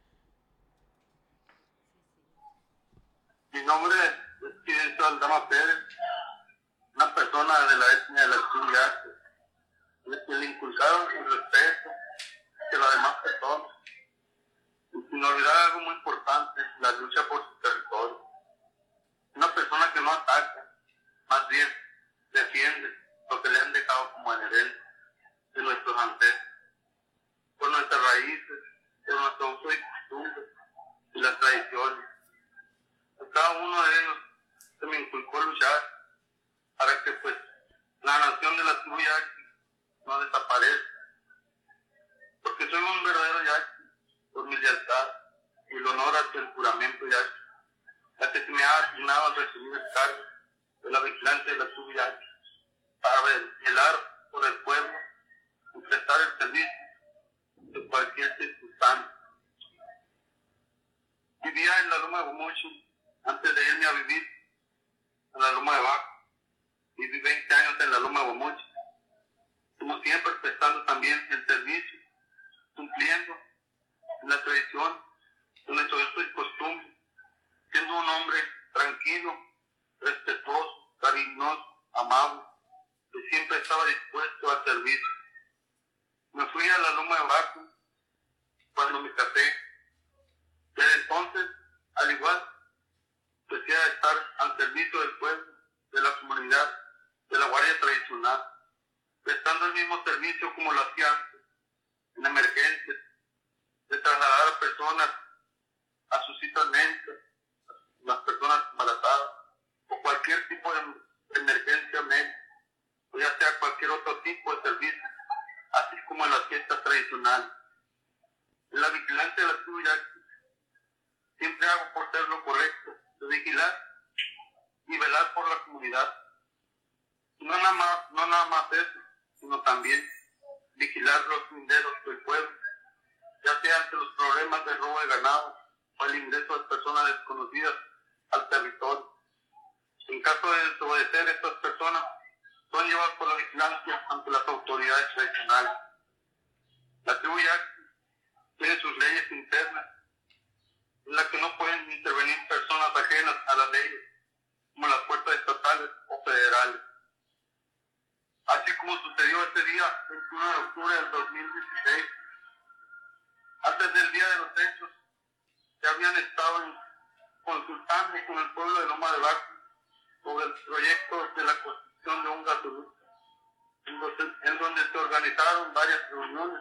Mi nombre es Fidencio Aldama Pérez, una persona de la etnia de la Chuyá, que le inculcaron el respeto de las demás personas, y sin olvidar algo muy importante, la lucha por su territorio. Una persona que no ataca, más bien defiende lo que le han dejado como herencia de nuestros ancestros, por nuestras raíces, por nuestro uso y costumbres y las tradiciones. A cada uno de ellos se me inculcó luchar para que pues la nación de la Chuyá no desaparezca, porque soy un verdadero yaqui por mi lealtad y el honor hacia el juramento yaqui, la que se me ha asignado al recibir el cargo de la vigilancia de la Chuyá, para velar por el pueblo y prestar el servicio de cualquier circunstancia. Vivía en la Loma de Guamuchi antes de irme a vivir en la Loma de Bajo. Viví veinte años en la Loma de Guamuchi, como siempre prestando también el servicio, cumpliendo la tradición de nuestro uso y costumbre, siendo un hombre tranquilo, respetuoso, cariñoso, amable, que siempre estaba dispuesto al servicio. Me fui a la Loma de Bajo cuando me casé. Desde entonces, al igual, empecé a estar al servicio del pueblo, de la comunidad, de la guardia tradicional, prestando el mismo servicio como lo hacía antes, en emergencias, de trasladar a personas a sus citas médicas, las personas embarazadas, o cualquier tipo de emergencia médica, o ya sea cualquier otro tipo de servicio, así como en las fiestas tradicionales. En la vigilancia de la Chuyá, siempre hago por ser lo correcto, de vigilar y velar por la comunidad. No nada más, no nada más eso, sino también vigilar los linderos del pueblo, ya sea ante los problemas de robo de ganado o el ingreso de personas desconocidas al territorio. En caso de desobedecer, estas personas son llevadas por la vigilancia ante las autoridades tradicionales. La tribu Yaqui tiene sus leyes internas, en las que no pueden intervenir personas ajenas a las leyes, como las fuerzas estatales o federales. Así como sucedió ese día, veintiuno de octubre del dos mil dieciséis, antes del día de los hechos, ya habían estado en consultando con el pueblo de Loma de Baco sobre el proyecto de la construcción de un gasoducto, en donde, en donde se organizaron varias reuniones.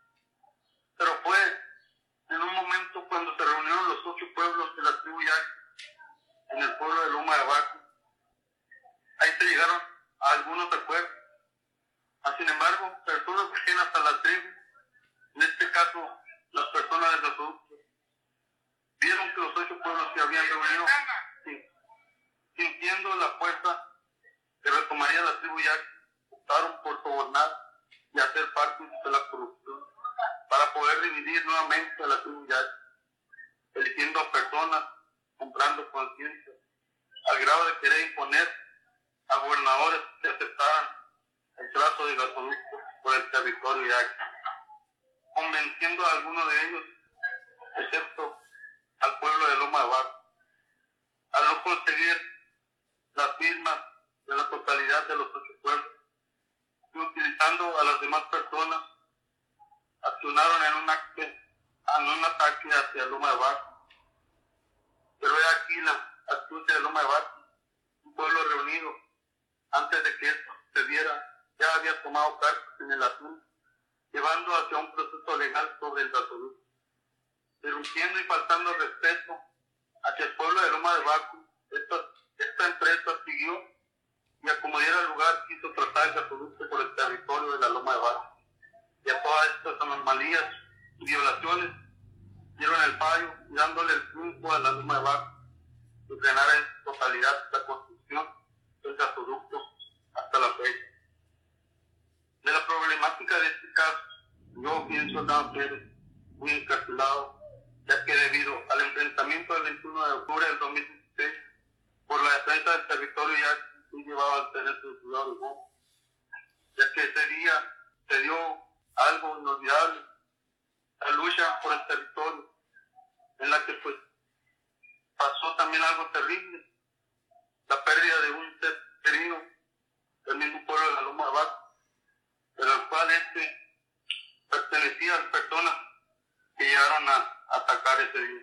Pero fue en un momento cuando se reunieron los ocho pueblos de la tribu Yaqui en el pueblo de Loma de Baco. Ahí se llegaron a algunos acuerdos. Ah, sin embargo, personas ajenas a la tribu, en este caso las personas del gasoducto, vieron que los ocho pueblos se habían reunido, sí, sintiendo la fuerza que retomaría la tribu Yaqui, optaron por sobornar y hacer parte de la corrupción para poder dividir nuevamente a la tribu Yaqui, eligiendo a personas, comprando conciencia, al grado de querer imponer a gobernadores que aceptaran el trazo de gasoducto por el territorio Yaqui, convenciendo a algunos de ellos, excepto al pueblo de Loma de Baco, al no conseguir las firmas de la totalidad de los ocho pueblos, y utilizando a las demás personas, accionaron en un, acto, en un ataque hacia Loma de Baco. Pero es aquí la astucia de Loma de Baco, un pueblo reunido, antes de que esto sucediera, ya había tomado cartas en el asunto, llevando hacia un proceso legal sobre el gasoducto, irrumpiendo y faltando respeto hacia el pueblo de Loma de Baco. Esta, esta empresa siguió y a como diera lugar quiso tratar el gasoducto por el territorio de la Loma de Baco. Y a todas estas anomalías y violaciones dieron el fallo y dándole el triunfo a la Loma de Baco y frenar en totalidad la construcción del gasoducto hasta la fecha. De la problemática de este caso, yo pienso Aldama Pérez muy encarcelado, ya que debido al enfrentamiento del veintiuno de octubre del dos mil dieciséis por la defensa del territorio ya que llevaba al tenerse de Ciudad Obregón, ya que ese día se dio algo inolvidable, la lucha por el territorio, en la que pues pasó también algo terrible, la pérdida de un ser querido del mismo pueblo de la Loma de Baco, pero al cual este pertenecía a las personas que llegaron a atacar ese día.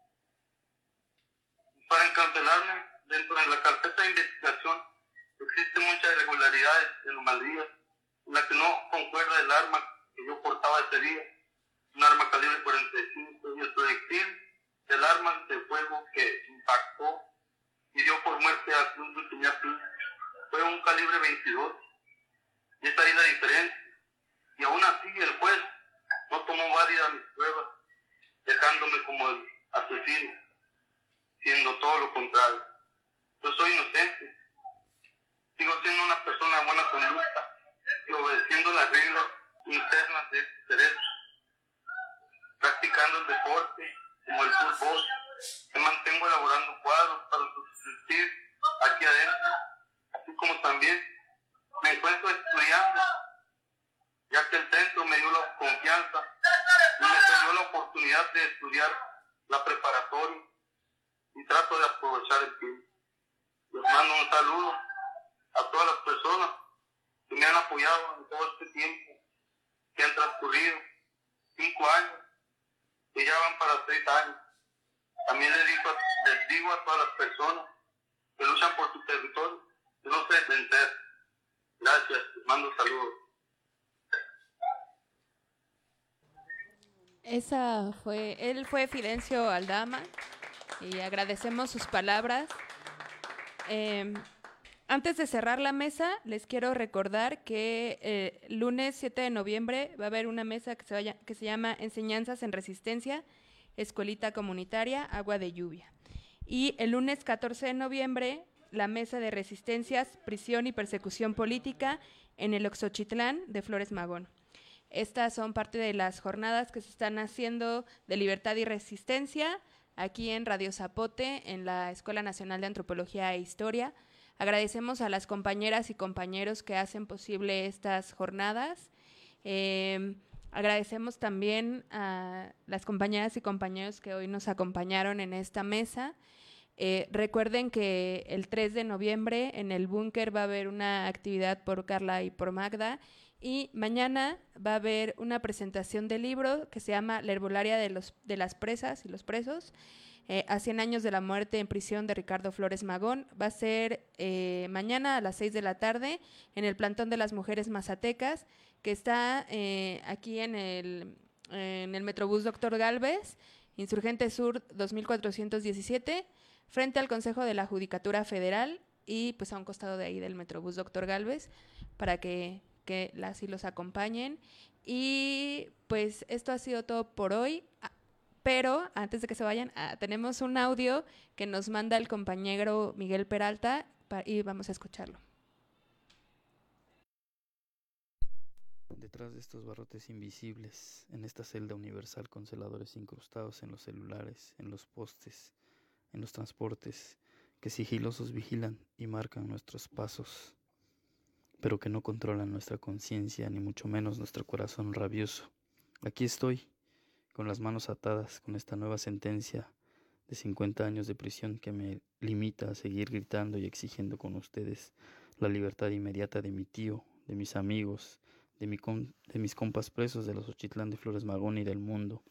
Para encarcelarme, dentro de la carpeta de investigación existen muchas irregularidades y anomalías en la que no concuerda el arma que yo portaba ese día, un arma calibre cuarenta y cinco, y el proyectil del arma de fuego que impactó y dio por muerte a Cruz de Piñapín fue un calibre veintidós, y esa es la diferencia. Y aún así el juez no tomó válidas mis pruebas, dejándome como el asesino, siendo todo lo contrario. Yo soy inocente, sigo siendo una persona de buena conducta y obedeciendo las reglas internas de este cerebro, practicando el deporte como el fútbol, me mantengo elaborando cuadros para subsistir aquí adentro, así como también me encuentro estudiando, ya que el centro me dio la confianza y me dio la oportunidad de estudiar la preparatoria y trato de aprovechar el tiempo. Les mando un saludo a todas las personas que me han apoyado en todo este tiempo que han transcurrido, cinco años, que ya van para seis años. También les digo, les digo a todas las personas que luchan por su territorio, que no se dejen vencer. Gracias, les mando saludos.
Esa fue, él fue Fidencio Aldama y agradecemos sus palabras. Eh, antes de cerrar la mesa, les quiero recordar que eh, lunes siete de noviembre va a haber una mesa que se, vaya, que se llama Enseñanzas en Resistencia, Escuelita Comunitaria, Agua de Lluvia. Y el lunes catorce de noviembre, la mesa de resistencias, prisión y persecución política en el Oxochitlán de Flores Magón. Estas son parte de las jornadas que se están haciendo de libertad y resistencia aquí en Radio Zapote, en la Escuela Nacional de Antropología e Historia. Agradecemos a las compañeras y compañeros que hacen posible estas jornadas. Eh, agradecemos también a las compañeras y compañeros que hoy nos acompañaron en esta mesa. Eh, recuerden que el tres de noviembre en el búnker va a haber una actividad por Carla y por Magda, y mañana va a haber una presentación de libro que se llama La herbolaria de, los, de las presas y los presos, eh, a cien años de la muerte en prisión de Ricardo Flores Magón. Va a ser eh, mañana a las seis de la tarde en el plantón de las mujeres mazatecas, que está eh, aquí en el, en el Metrobús Doctor Gálvez, Insurgente Sur dos mil cuatrocientos diecisiete, frente al Consejo de la Judicatura Federal y pues a un costado de ahí del Metrobús Doctor Gálvez, para que, que las y los acompañen. Y pues esto ha sido todo por hoy. Pero antes de que se vayan, ah, tenemos un audio que nos manda el compañero Miguel Peralta pa, y vamos a escucharlo.
Detrás de estos barrotes invisibles, en esta celda universal con celadores incrustados en los celulares, en los postes, en los transportes, que sigilosos vigilan y marcan nuestros pasos, pero que no controlan nuestra conciencia, ni mucho menos nuestro corazón rabioso. Aquí estoy, con las manos atadas, con esta nueva sentencia de cincuenta años de prisión que me limita a seguir gritando y exigiendo con ustedes la libertad inmediata de mi tío, de mis amigos, de, mi com- de mis compas presos de los Ochitlán de Flores Magón y del mundo.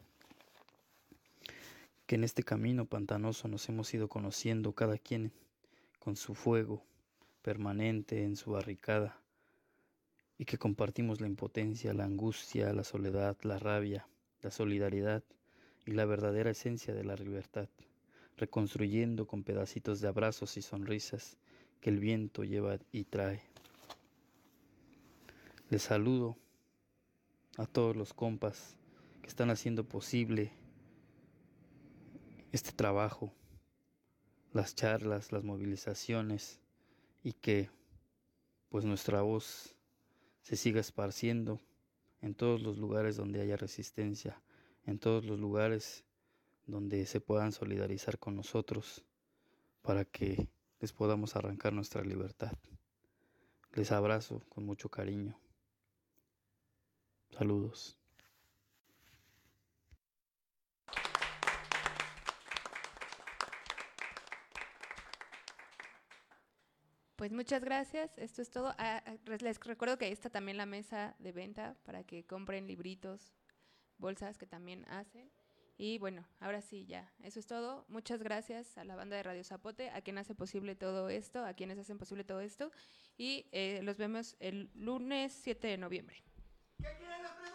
Que en este camino pantanoso nos hemos ido conociendo cada quien con su fuego permanente en su barricada, y que compartimos la impotencia, la angustia, la soledad, la rabia, la solidaridad y la verdadera esencia de la libertad, reconstruyendo con pedacitos de abrazos y sonrisas que el viento lleva y trae. Les saludo a todos los compas que están haciendo posible este trabajo, las charlas, las movilizaciones, y que pues nuestra voz se siga esparciendo en todos los lugares donde haya resistencia, en todos los lugares donde se puedan solidarizar con nosotros para que les podamos arrancar nuestra libertad. Les abrazo con mucho cariño. Saludos.
Pues muchas gracias, esto es todo. Ah, les recuerdo que ahí está también la mesa de venta para que compren libritos, bolsas que también hacen. Y bueno, ahora sí, ya, eso es todo. Muchas gracias a la banda de Radio Zapote, a quien hace posible todo esto, a quienes hacen posible todo esto. Y eh, los vemos el lunes siete de noviembre. ¿Qué quieren los